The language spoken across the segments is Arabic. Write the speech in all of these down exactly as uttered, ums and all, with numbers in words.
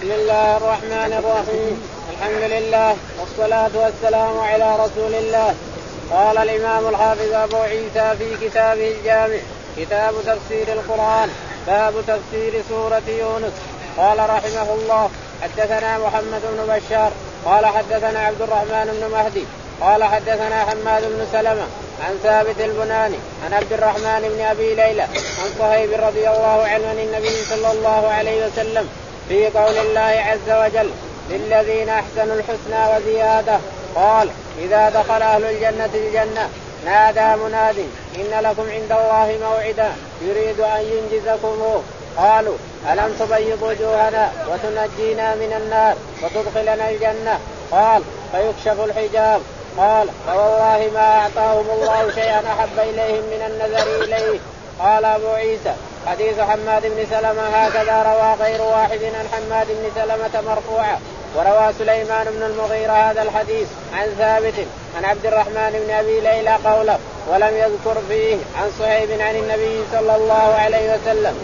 بسم الله الرحمن الرحيم. الحمد لله والصلاة والسلام على رسول الله. قال الإمام الحافظ أبو عيسى في كتابه الجامع كتاب تفسير القرآن باب تفسير سورة يونس. قال رحمه الله حدثنا محمد بن بشار قال حدثنا عبد الرحمن بن مهدي قال حدثنا حماد بن سلمة عن ثابت البناني عن عبد الرحمن بن أبي ليلى عن صهيب رضي الله عنه عن النبي صلى الله عليه وسلم في قول الله عز وجل للذين أحسنوا الحسنى وزيادة قال إذا دخل أهل الجنة الجنة نادى مناد إن لكم عند الله موعدا يريد أن ينجزكموه قالوا ألم تبيض وجوهنا وتنجينا من النار وتدخلنا الجنة قال فيكشف الحجاب قال فوالله ما أعطاهم الله شيئا أحب إليهم من النذر إليه. قال أبو عيسى حديث حماد بن سلمة هكذا روى غير واحد عن حماد بن سلمة مرفوعا وروى سليمان بن المغيرة هذا الحديث عن ثابت عن عبد الرحمن بن أبي ليلى قوله ولم يذكر فيه عن صهيب عن النبي صلى الله عليه وسلم.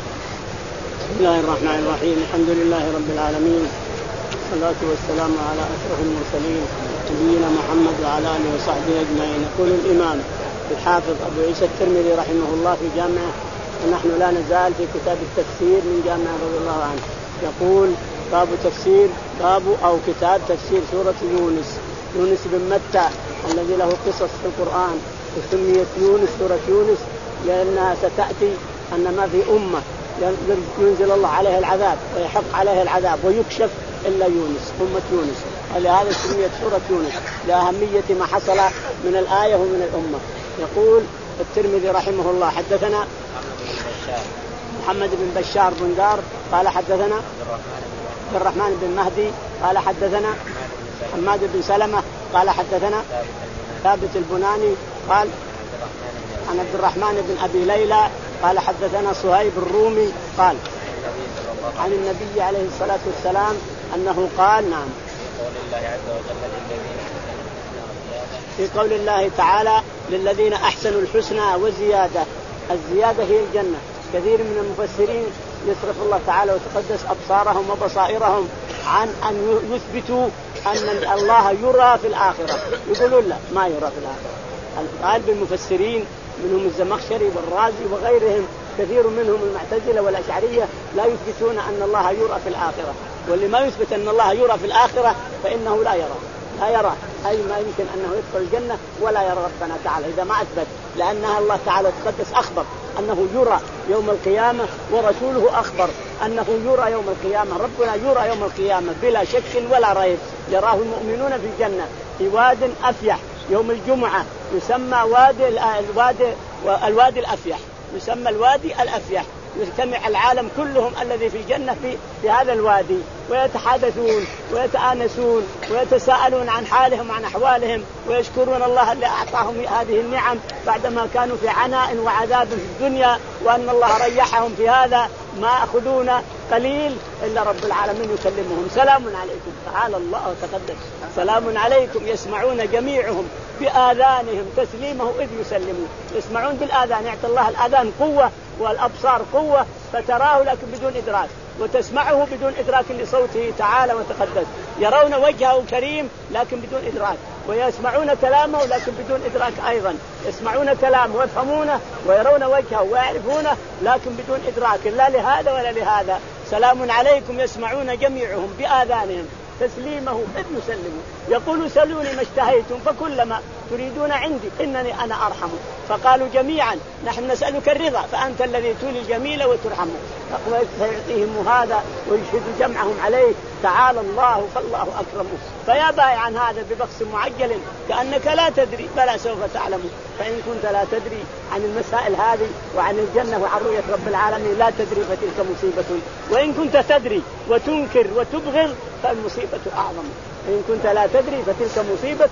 بسم الله الرحمن الرحيم. الحمد لله رب العالمين والصلاة والسلام على أشرف المرسلين نبينا محمد وعلى آله وصحبه أجمعين. يقول الإمام الحافظ أبو عيسى الترمذي رحمه الله في جامعه ونحن لا نزال في كتاب التفسير من جامعه رضي الله عنه. يقول باب تفسير باب أو كتاب تفسير سورة يونس. يونس بن متى الذي له قصص في القرآن وسميت يونس سورة يونس لأنها ستأتي أن ما في أمة ينزل الله عليه العذاب ويحق عليه العذاب ويكشف إلا يونس أمة يونس. ولهذا سميت سورة يونس لأهمية ما حصل من الآية ومن الأمة. يقول الترمذي رحمه الله حدثنا محمد بن بشار بن دار قال حدثنا عبد الرحمن بن مهدي قال حدثنا حماد بن سلمة قال حدثنا ثابت البناني قال عن عبد الرحمن بن أبي ليلى قال حدثنا صهيب الرومي قال عن النبي عليه الصلاة والسلام أنه قال نعم في قول الله تعالى للذين أحسنوا الحسنى وزيادة. الزيادة هي الجنة. كثير من المفسرين يصرف الله تعالى وتقدس أبصارهم وبصائرهم عن أن يثبتوا أن الله يرى في الآخرة. يقولون لا ما يرى في الآخرة. الغالب المفسرين منهم الزمخشري والرازي وغيرهم كثير منهم المعتزلة والأشعرية لا يثبتون أن الله يرى في الآخرة. واللي ما يثبت أن الله يرى في الآخرة فإنه لا يرى لا يرى أي ما يمكن أنه يدخل الجنة ولا يرى ربنا تعالى إذا ما أثبت. لأنها الله تعالى تقدس أخبر أنه يرى يوم القيامة ورسوله أخبر أنه يرى يوم القيامة. ربنا يرى يوم القيامة بلا شك ولا ريب. يراه المؤمنون في الجنة في واد أفيح يوم الجمعة يسمى وادي الوادي الوادي الأفيح يسمى الوادي الأفيح. يجتمع العالم كلهم الذي في الجنة في, في هذا الوادي ويتحدثون ويتآنسون ويتساءلون عن حالهم وعن أحوالهم ويشكرون الله اللي أعطاهم هذه النعم بعدما كانوا في عناء وعذاب في الدنيا وأن الله ريحهم في هذا ما أخذون قليل إلا رب العالمين يكلمهم سلام عليكم تعالى الله وتقدس سلام عليكم. يسمعون جميعهم بآذانهم تسليمه إذ يسلمون. يسمعون بالآذان يعطي الله الآذان قوة والأبصار قوة فتراه لكن بدون إدراك وتسمعه بدون إدراك لصوته تعالى وتقدس. يرون وجهه كريم لكن بدون إدراك ويسمعون كلامه لكن بدون إدراك أيضا. يسمعون كلامه ويفهمونه ويرون وجهه ويعرفونه لكن بدون إدراك لا لهذا ولا لهذا. سلام عليكم يسمعون جميعهم بآذانهم تسليمه إذ يسلمون. يقول سلوني ما اشتهيتم فكلما تريدون عندي إنني أنا أرحم. فقالوا جميعا نحن نسألك الرضا فأنت الذي تولي الجميل وترحمه. فيعطيهم هذا ويشهد جمعهم عليه تعالى الله فالله أكرمه. فيا بايع عن هذا ببخس معجل كأنك لا تدري بلا سوف تعلم. فإن كنت لا تدري عن المسائل هذه وعن الجنة وعن رؤية رب العالمين لا تدري فتلك مصيبة. وإن كنت تدري وتنكر وتبغض فالمصيبة أعظم. إن كنت لا تدري فتلك مصيبة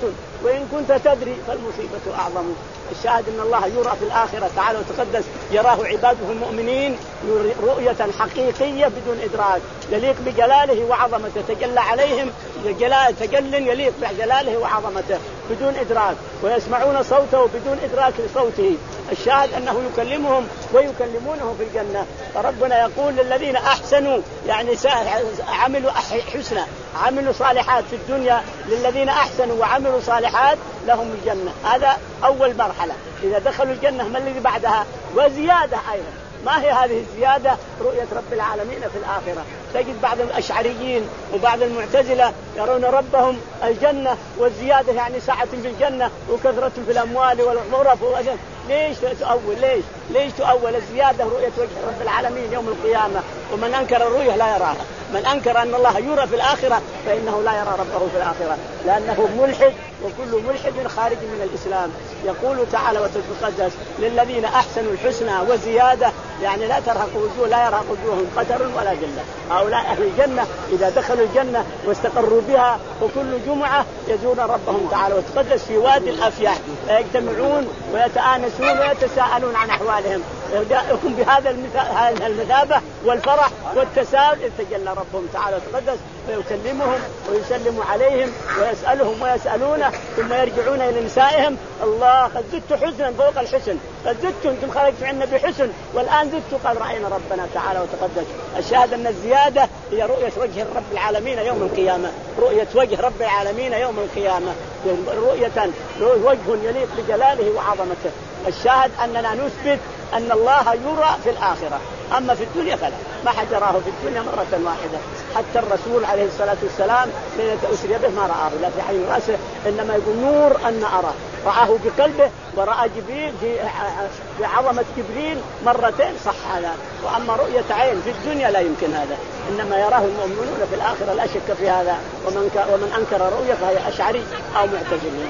وإن كنت تدري فالمصيبة أعظم. الشاهد أن الله يرى في الآخرة تعالى وتقدس، يراه عباده المؤمنين رؤية حقيقية بدون إدراك، يليق بجلاله وعظمته، تجلى عليهم جلال تجل يليق بجلاله وعظمته بدون إدراك، ويسمعون صوته بدون إدراك لصوته. الشاهد أنه يكلمهم ويكلمونه في الجنة. فربنا يقول للذين أحسنوا يعني عملوا حسنى عملوا صالحات في الدنيا، للذين أحسنوا وعملوا صالحات لهم الجنة. هذا أول مرحلة. إذا دخلوا الجنة ما الذي بعدها؟ وزيادة أيضا. ما هي هذه الزيادة؟ رؤية رب العالمين في الآخرة. تجد بعض الأشعريين وبعض المعتزلة يرون ربهم الجنة، والزيادة يعني سعة في الجنة وكثرة في الأموال والغرف وأجل. ليش تؤول؟ ليش ليش تؤول الزيادة رؤية وجه رب العالمين يوم القيامة؟ ومن أنكر الرؤية لا يراها. من أنكر أن الله يرى في الآخرة فإنه لا يرى ربه في الآخرة، لأنه ملحد، وكل ملحد خارج من الإسلام. يقول تعالى وتقدس للذين أحسنوا الحسنى وزيادة، يعني لا ترهق وجوه لا يرهق وجوههم قتر ولا ذلة. هؤلاء أهل الجنة إذا دخلوا الجنة واستقروا بها، وكل جمعة يزورون ربهم تعالى وتقدس في وادي الأفيح، يجتمعون ويتآنسون ويتساءلون عن أحوالهم، يكون بهذا المثابة والفرح والتساؤل يتجلى ربهم تعالى وتقدس ويكلمهم ويسلم عليهم ويسألهم ويسألونه، ثم يرجعون إلى نسائهم: الله قد زدت حسنا فوق الحسن، قد زدت أنتم خرجتم عنا بحسن والآن زدت قد رأينا ربنا تعالى وتقدس. الشاهد أن الزيادة هي رؤية وجه رب العالمين يوم القيامة، رؤية وجه رب العالمين يوم القيامة، رؤية وجه يليق بجلاله وعظمته. الشاهد أننا نثبت أن الله يرى في الآخرة، أما في الدنيا فلا، ما حد يراه في الدنيا مرة واحدة. حتى الرسول عليه الصلاة والسلام ليلة أسري به ما رآه لا في عين رأسه، إنما يقول نور أن أراه، رآه بقلبه ورأى جبريل في عظمة جبريل مرتين، صح هذا. وأما رؤية عين في الدنيا لا يمكن هذا، إنما يراه المؤمنون في الآخرة لا شك في هذا. ومن, ومن أنكر رؤية فهي أشعري أو معتزلي.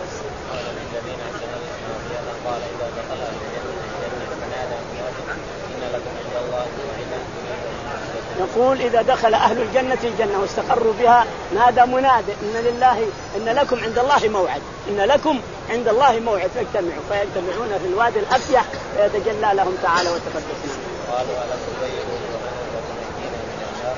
قال إذا دخل الجنة فنادى مناد إن لكم عند الله موعدا. يقول إذا دخل أهل الجنة الجنة واستقروا بها نادى مناد إن لله إن لكم عند الله موعد، إن لكم عند الله موعد فاجتمعوا، فيجتمعون في الوادي الأفيح فيتجلى لهم تعالى وتقدسنا. قالوا ألم تبيض وجوهنا وتنجينا من النار؟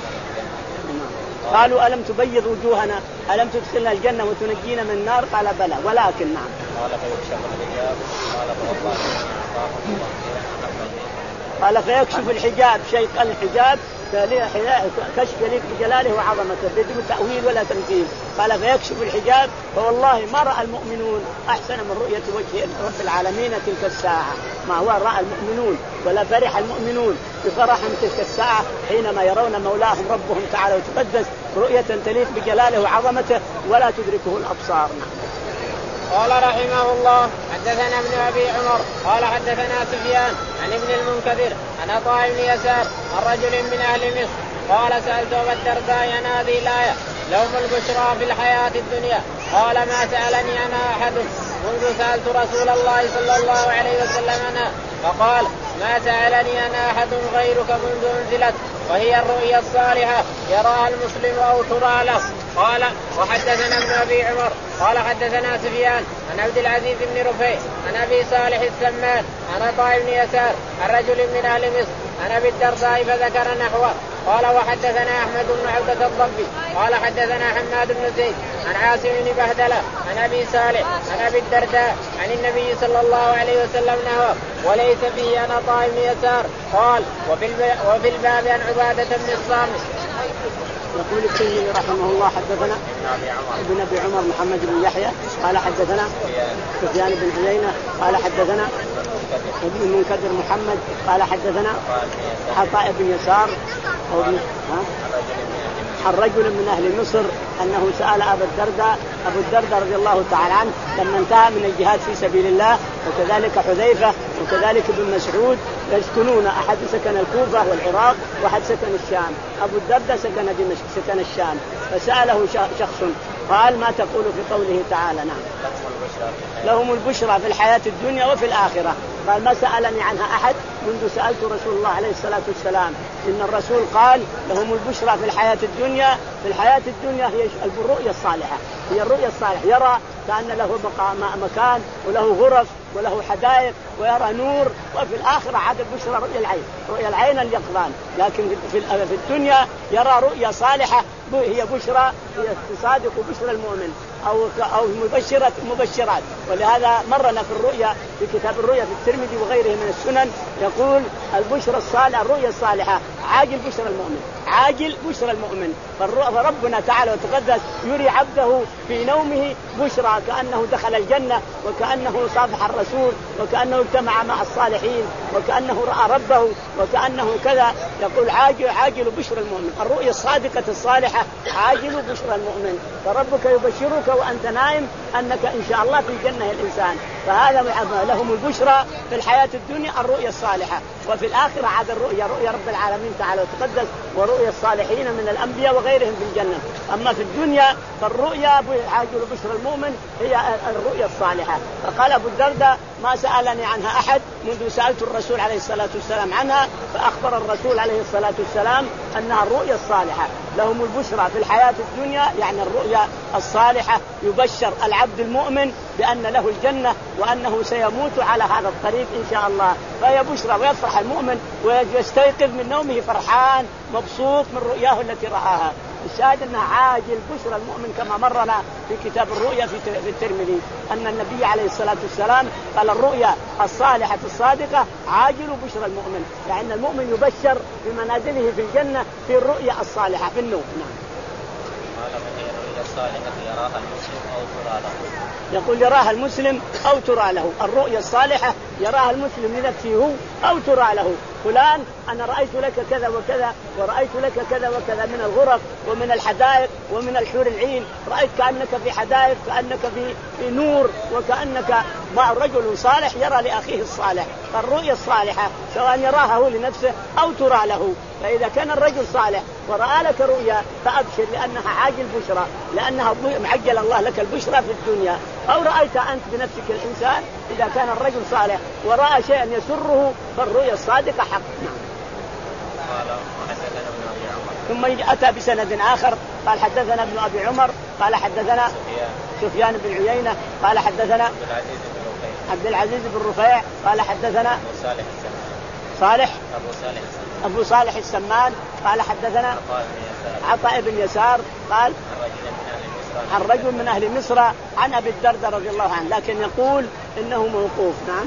قالوا ألم تبيض وجوهنا، ألم تدخلنا الجنة وتنجينا من النار؟ قال بلى ولكن نعم. قال فيكشف الحجاب، قال فوالله قال فيكشف الحجاب، شيء الحجاب كشف يليق بجلاله وعظمته بدون تأويل ولا تمثيل. قال فيكشف الحجاب فوالله ما رأى المؤمنون أحسن من رؤية وجه رب العالمين تلك الساعة، ما هو رأى المؤمنون ولا فرح المؤمنون بفرح تلك الساعة حينما يرون مولاهم ربهم تعالى وتقدس رؤية تليق بجلاله وعظمته ولا تدركه الأبصار. قال رحمه الله حدثنا ابن أبي عمر قال حدثنا سفيان عن ابن المنكدر عن عطاء بن يسار عن رجل من أهل مصر قال سألت أبا الدرداء عن هذه الآية لهم البشرى في الحياة الدنيا، قال ما سألني أنا أحد منذ سألت رسول الله صلى الله عليه وسلم عنها، فقال ما سألني أنا أحد غيرك منذ أنزلت، وهي الرؤيا الصالحة يراها المسلم أو ترى له. قال وحدثنا ابن أبي عمر قال حدثنا سفيان عن عبد العزيز بن رفيع عن أبي صالح السمان عن عطاء بن يسار عن رجل من أهل مصر عن أبي الدرداء فذكر نحوه. قال وحدثنا أحمد بن عبدة الضبي قال حدثنا حماد بن زيد عن عاصم بن بهدلة عن أبي صالح عن أبي الدرداء عن النبي صلى الله عليه وسلم نحوه وليس فيه عن عطاء بن يسار. قال وفي الباب عن عبادة بن الصامت. يقول الترمذي رحمه الله حدثنا ابن أبي عمر محمد بن يحيى قال حدثنا سفيان بن عيينة قال حدثنا ابن المنكدر محمد قال حدثنا عطاء بن يسار أو عن رجل من أهل مصر أنه سأل أبا الدرداء أبو الدرداء رضي الله تعالى عنه لما انتهى من الجهاد في سبيل الله، وكذلك حذيفة وكذلك ابن مسعود يسكنون، أحد سكن الكوفة والعراق وأحد سكن الشام، أبو الدرداء سكن دمشق سكن الشام، فسأله شخص قال ما تقول في قوله تعالى نعم لهم البشرى في الحياة الدنيا وفي الآخرة؟ قال ما سألني عنها أحد منذ سألت رسول الله عليه الصلاة والسلام. إن الرسول قال لهم البشرى في الحياة الدنيا، في الحياة الدنيا هي الرؤيا الصالحة، هي الرؤيا الصالحة، يرى كأن له مكان وله غرف وله حدائق ويرى نور، وفي الآخرة عاد البشرى رؤيا العين، رؤيا العين اليقظان. لكن في الدنيا يرى رؤيا صالحة هي بشرى، هي تصادق بشرى المؤمن أو أو مبشرة مبشرات. ولهذا مرنا في الرؤيا في كتاب الرؤيا في الترمذي وغيره من السنن يقول البشرى الصالحة الرؤيا الصالحة عاجل بشرى المؤمن، عاجل بشرى المؤمن. فربنا تعالى وتقدس يري عبده في نومه بشرى كأنه دخل الجنة، وكأنه صافح الرسول، وكأنه اجتمع مع الصالحين، وكأنه رأى ربه، وكأنه كذا. يقول عاجل عاجل بشرى المؤمن، الرؤيا الصادقة الصالحة عاجل بشرى المؤمن. فربك يبشرك وأنت نائم أنك إن شاء الله في الجنة الإنسان. فهذا لهم البشرى في الحياة الدنيا الرؤيا الصالحة، وفي الآخرة عاد الرؤيا رؤيا رب العالمين تعالى وتقدس ورؤيا الصالحين من الأنبياء وغيرهم في الجنة. أما في الدنيا فالرؤيا عاجل بشرى المؤمن هي الرؤيا الصالحة. فقال أبو الدرداء ما سألني عنها أحد منذ سألت الرسول عليه الصلاة والسلام عنها، فأخبر الرسول عليه الصلاة والسلام أنها الرؤيا الصالحة. لهم البشرى في الحياة الدنيا يعني الرؤيا الصالحة، يبشر العبد المؤمن بأن له الجنة وأنه سيموت على هذا الطريق إن شاء الله، فهي بشرى. ويفرح المؤمن ويستيقظ من نومه فرحان مبسوط من رؤياه التي رآها. الشاهد أنها عاجل بشرى المؤمن كما مرنا في كتاب الرؤيا في الترمذي أن النبي عليه الصلاة والسلام قال الرؤيا الصالحة الصادقة عاجل بشرى المؤمن، يعني أن المؤمن يبشر بمنازله في الجنة في الرؤيا الصالحة في النوم. نعم. يراها المسلم أو ترى له. يقول يراها المسلم أو ترى له. الرؤيا الصالحة يراها المسلم لنفسه هو أو ترى له. فلان أنا رأيت لك كذا وكذا، ورأيت لك كذا وكذا من الغرف ومن الحدائق ومن الحور العين، رأيت كأنك في حدائق، كأنك في, في نور، وكأنك مع رجل صالح يرى لأخيه الصالح. فالرؤيا الصالحة سواء يراها هو لنفسه أو ترى له. فإذا كان الرجل صالح ورأى لك رؤيا فأبشر لأنها عاجل بشرى، لأنها معجل الله لك البشرى في الدنيا. أو رأيت أنت بنفسك الإنسان إذا كان الرجل صالح ورأى شيئا يسره فالرؤيا الصادقة حق. ثم أتى بسند آخر قال حدثنا ابن أبي عمر قال حدثنا سفيان بن عيينة قال حدثنا عبد العزيز بن رفيع قال حدثنا صالح أبو صالح أبو صالح السمان قال حدثنا عطاء بن يسار قال عن رجل من أهل مصر عن أبي الدرداء رضي الله عنه، لكن يقول إنه موقوف. نعم.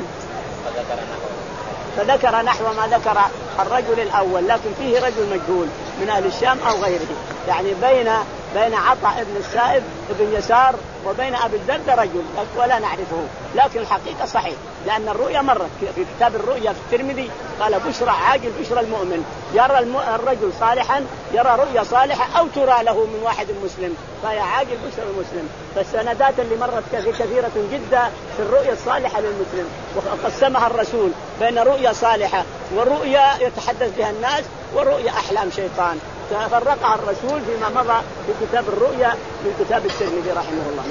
فذكر نحو ما ذكر الرجل الأول، لكن فيه رجل مجهول من أهل الشام أو غيره، يعني بين بين عطاء بن السائب بن يسار وبين أبي الدرداء رجل ولا نعرفه، لكن الحقيقة صحيح لأن الرؤيا مرت في كتاب الرؤيا في الترمذي قال بشرى عاجل بشرى المؤمن، يرى الرجل صالحا يرى رؤيا صالحة أو ترى له من واحد مسلم فهي عاجل بشرى المسلم. فالسندات اللي مرت كثيرة جدا في الرؤيا الصالحة للمسلم، وقسمها الرسول بين رؤيا صالحة ورؤيا يتحدث بها الناس ورؤيا أحلام شيطان، فرقها الرسول فيما مضى في كتاب الرؤيا من كتاب الترمذي رحمه الله.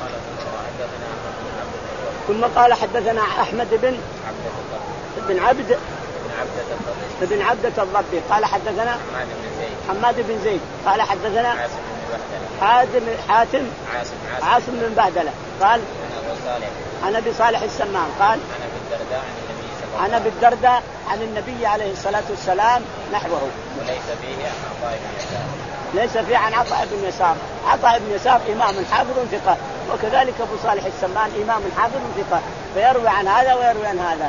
ثم قال حدثنا أحمد بن بن عبد بن عبدة الضبي قال حدثنا حماد بن زيد قال حدثنا حاتم حاتم عاصم بن بهدلة قال عن أبي صالح السمان قال عن أبي الدرداء عن النبي عليه الصلاة والسلام نحوه. وليس فيه عن عطاء بن يسار. ليس فيه عن عطاء بن يسار. عطاء بن يسار إمام حافظ ثقة، وكذلك أبو صالح السمان إمام حافظ ثقة، فيروي عن هذا ويروي عن هذا.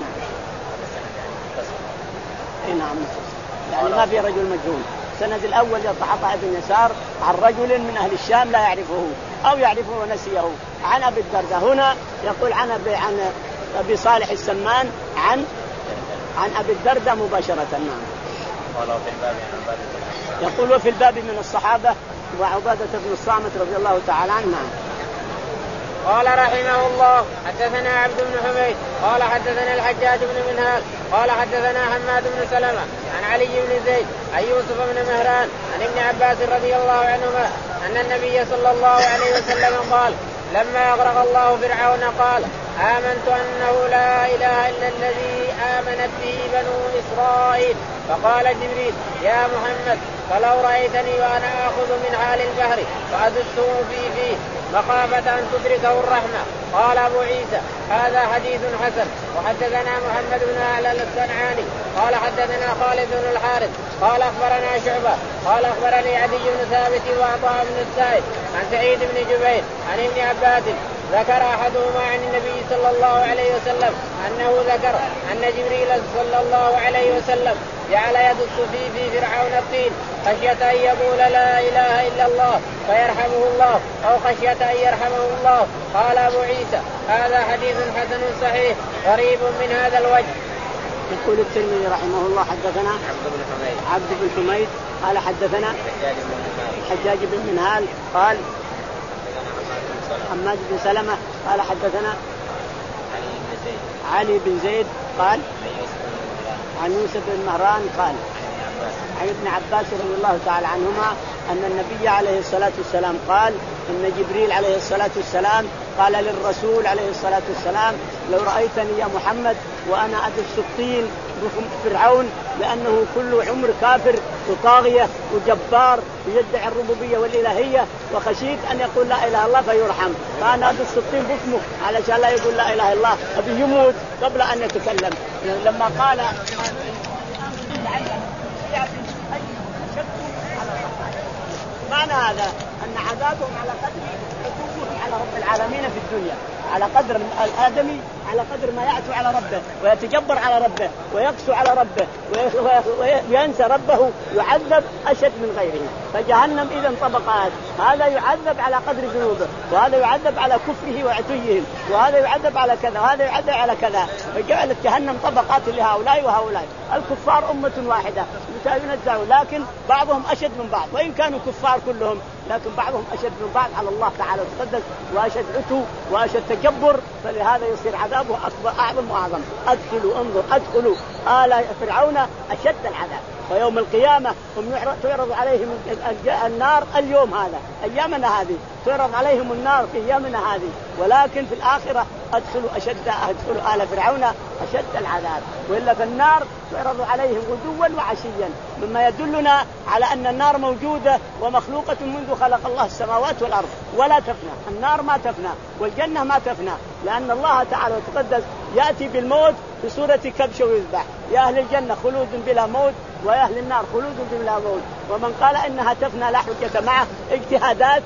نعم. يعني ما في رجل مجهول. السند الأول عطاء بن يسار عن رجل من أهل الشام لا يعرفه أو يعرفه ونسيه عن أبي الدرداء. هنا يقول عن أبي عن أبي صالح السمان عن عن أبي الدرداء مباشرة. نعم. يقول وفي الباب من الصحابة وعبادة بن الصامت رضي الله تعالى عنه. قال رحمه الله حدثنا عبد بن حميد قال حدثنا الحجاج بن منهال قال حدثنا حماد بن سلمة عن علي بن زيد عن يوسف بن مهران عن ابن عباس رضي الله عنهما أن النبي صلى الله عليه وسلم قال لما أغرق الله فرعون قال آمنت أنه لا إله إلا الذي آمنت به بنو إسرائيل. فقال جبريل يا محمد فلو رأيتني وأنا آخذ من حال البحر فأدسه في فيه مخافة أن تدركه الرحمة. قال أبو عيسى هذا حديث حسن. وحدثنا محمد بن أعلى الصنعاني قال حدثنا خالد بن الحارث قال أخبرنا شعبة قال أخبرني عدي بن ثابت وعطاء بن السائب عن سعيد بن جبير عن ابن عباس ذكر أحدهما عن النبي صلى الله عليه وسلم أنه ذكر أن جبريل صلى الله عليه وسلم جعل يدس في في فرعون الطين خشية أن يقول لا إله إلا الله فيرحمه الله أو خشية أن يرحمه الله. قال أبو عيسى هذا حديث حسن صحيح غريب من هذا الوجه. يقول الترمذي رحمه الله حدثنا عبد بن حميد عبد بن حميد قال حدثنا حجاج بن منهال حجاج بن منهال قال حماد بن سلمة قال حدثنا علي بن زيد علي بن زيد قال عن يوسف بن عن مهران يوسف بن مهران قال عن عن ابن عباس رضي الله تعالى عنهما أن النبي عليه الصلاة والسلام قال إن جبريل عليه الصلاة والسلام قال للرسول عليه الصلاة والسلام لو رأيتني يا محمد وأنا أدس الطين فرعون لأنه كل عمر كافر وطاغية وجبار ويدعي الربوبية والإلهية وخشيت أن يقول لا إله إلا الله فيرحم فأنا أدس الطين بفمه علشان لا يقول لا إله إلا الله أبي يموت قبل أن يتكلم. لما قال معنى هذا أن عذابهم على قدر حكمهم على رب العالمين في الدنيا على قدر الآدمي على قدر ما يعتو على ربه ويتجبر على ربه ويقسو على ربه وينسى ربه يعذب أشد من غيره. فجهنم إذن طبقات هذا يعذب على قدر ذنوبه وهذا يعذب على كفره وعتويهم وهذا يعذب على كذا وهذا يعذب على كذا. فجعلت جهنم طبقات لهؤلاء وهؤلاء. الكفار أمة واحدة ينزعوا لكن بعضهم أشد من بعض وإن كانوا كفار كلهم لكن بعضهم أشد من بعض على الله تعالى وتقدس وأشد عتو وأشد تجبر فلهذا يصير عذابه أكبر أعظم وأعظم. أدخلوا انظر أدخلوا آل فرعون أشد العذاب. ويوم القيامة هم تعرض عليهم النار اليوم هذا أيامنا هذه تعرض عليهم النار في أيامنا هذه ولكن في الآخرة أدخلوا أشد أدخلوا آل فرعون أشد العذاب. وإلا في النار تعرض عليهم غدوا وعشيا مما يدلنا على أن النار موجودة ومخلوقة منذ خلق الله السماوات والأرض ولا تفنى. النار ما تفنى والجنة ما تفنى لأن الله تعالى وتقدس يأتي بالموت بصورة كبش ويذبح. يا أهل الجنة خلود بلا موت ويا أهل النار خلود بلا موت. ومن قال إنها تفنى لا حجة معه اجتهادات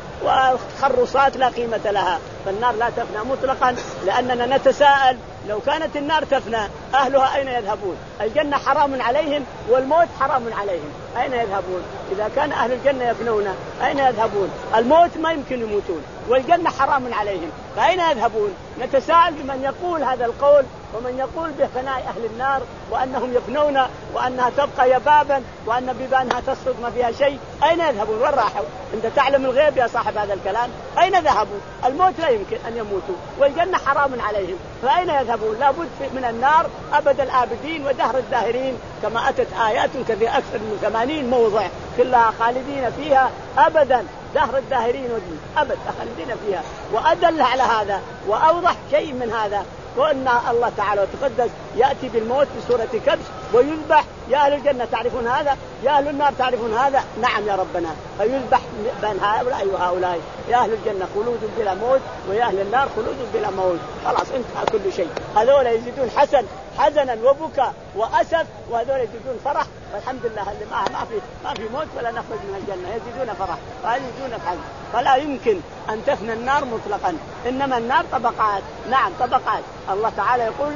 وخرصات لا قيمة لها. فالنار لا تفنى مطلقا لأننا نتساءل لو كانت النار تفنى أهلها أين يذهبون؟ الجنة حرام عليهم والموت حرام عليهم أين يذهبون؟ إذا كان أهل الجنة يفنون أين يذهبون؟ الموت ما يمكن يموتون والجنة حرام عليهم فأين يذهبون؟ نتساءل بمن يقول هذا القول ومن يقول بفناء أهل النار وأنهم يفنون وأنها تبقى يبابا وأن بيبانها تسقط ما فيها شيء. أين يذهبون؟ وين راحوا؟ أنت تعلم الغيب يا صاحب هذا الكلام. أين ذهبوا؟ الموت لا يمكن أن يموتوا والجنة حرام عليهم فأين يذهبون؟ لابد من النار أبد الآبدين ودهر الداهرين كما أتت آيات كثيرة أكثر من ثمانين موضع كلها خالدين فيها أبدا دهر الداهرين ودين أبد خالدين فيها. وأدل على هذا وأوضح شيء من هذا وأن الله تعالى وتقدس يأتي بالموت بصورة كبش ويذبح. يا أهل الجنة تعرفون هذا؟ يا أهل النار تعرفون هذا؟ نعم يا ربنا. فيذبح بين هؤلاء وهؤلاء. يا أهل الجنة خلود بلا موت ويا أهل النار خلود بلا موت. خلاص انتهى كل شيء. هذول يزيدون حسن حزنا وبكى وأسف وهذول يزيدون فرح. والحمد لله اللي ما ما في ما في موت ولا نخرج من الجنة يزيدون فرح ويزيدون حزن. فلا يمكن أن تفنى النار مطلقا إنما النار طبقات. نعم طبقات. الله تعالى يقول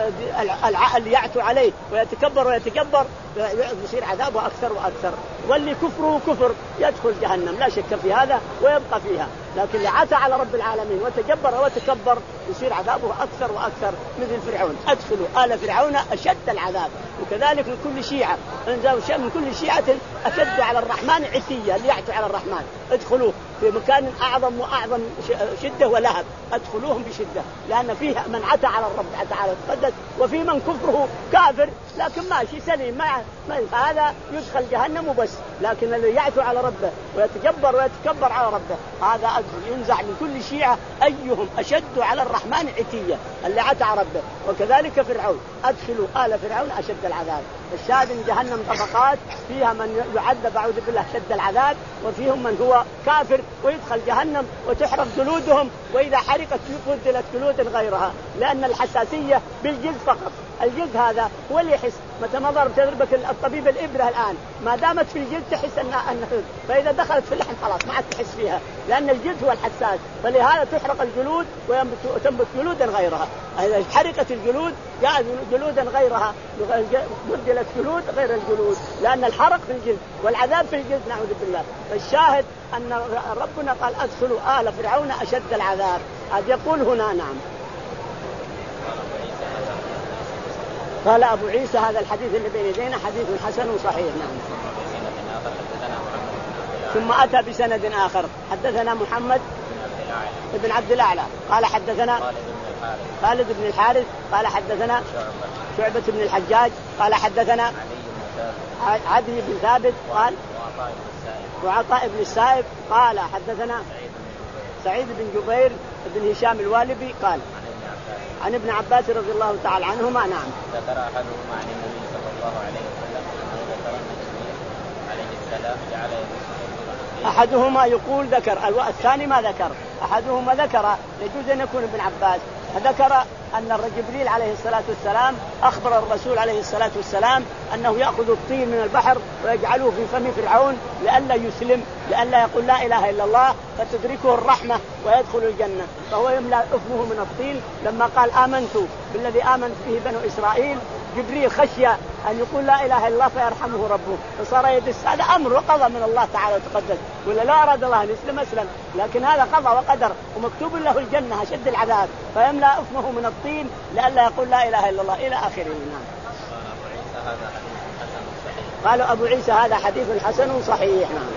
اللي يعتو عليه ويتكبر ويتكبر يصير عذابه أكثر وأكثر. واللي كفره كفر يدخل جهنم لا شك في هذا ويبقى فيها. لكن اللي عتى على رب العالمين وتجبر وتكبر يصير عذابه أكثر وأكثر مثل فرعون. أدخلوا آل فرعون أشد العذاب. وكذلك من كل شيعة من كل شيعة أشد على الرحمن عتية اللي يعتو على الرحمن ادخلوه في مكان أعظم وأعظم شدة ولهب. أدخلوهم بشدة لأن فيه من عتى على الرب تعالى وتقدس وفي من كفره كافر لكن ماشي سليم ما هذا يدخل جهنم وبس. لكن الذي يعتو على ربه ويتجبر ويتكبر على ربه هذا ينزع من كل شيعة أيهم أشد على الرحمن عتية اللي عتى ربه. وكذلك فرعون أدخلوا آل فرعون أشد العذاب. الشاهد إن جهنم طبقات فيها من يعذب أعوذ بالله شد العذاب، وفيهم من هو كافر ويدخل جهنم وتحرق جلودهم، وإذا حرقت بدلت جلود غيرها، لأن الحساسية بالجلد فقط. الجلد هذا هو اللي يحس، متى ما ضرب تضربك الطبيب الإبرة الآن ما دامت في الجلد تحس أنها أنها، فإذا دخلت في اللحم خلاص ما عاد تحس فيها، لأن الجلد هو الحساس، فلهذا تحرق الجلود وتنبت جلودا غيرها. إذا حرقت الجلود جاء جلودا غيرها، بدلت جلود غير الجلود، لأن الحرق في الجلد والعذاب في الجلد نعوذ بالله. فالشاهد أن ربنا قال أدخلوا آل فرعون أشد العذاب. هذا يقول هنا نعم. قال أبو عيسى هذا الحديث اللي بين يدينا حديث حسن صحيح. نعم. ثم أتى بسند آخر حدثنا محمد بن عبد الأعلى قال حدثنا خالد بن الحارث قال حدثنا شعبة بن الحجاج قال حدثنا عدي بن ثابت قال وعطاء بن السائب قال حدثنا سعيد بن جبير بن هشام الوالبي قال عن ابن عباس رضي الله تعالى عنهما. نعم. ذكر أحدهما عن النبي صلى الله عليه وسلم أنه ذكر أن جبريل عليه السلام جعل يبصر. أحدهما يقول ذكر، الثاني ما ذكر. أحدهما ذكر يجوز أن يكون ابن عباس، ذكر أن جبريل عليه الصلاة والسلام أخبر الرسول عليه الصلاة والسلام أنه يأخذ الطين من البحر ويجعله في فم فرعون لئلا يسلم، لئلا يقول لا إله إلا الله فتدركه الرحمة ويدخل الجنة، فهو يملأ أفمه من الطين. لما قال آمنت بالذي آمنت به بنو إسرائيل، جبريل خشي أن يقول لا إله إلا الله فيرحمه ربه، فصار يدس. هذا أمر وقضى من الله تعالى وتقدس، ولا لا أراد الله أن يسلم أسلم، لكن هذا قضى وقدر ومكتوب له الجنة أشد العذاب، فيملأ أفمه من الطين لئلا يقول لا إله إلا الله إلى آخره. نعم. قالوا أبو عيسى هذا حديث حسن صحيح. نعم.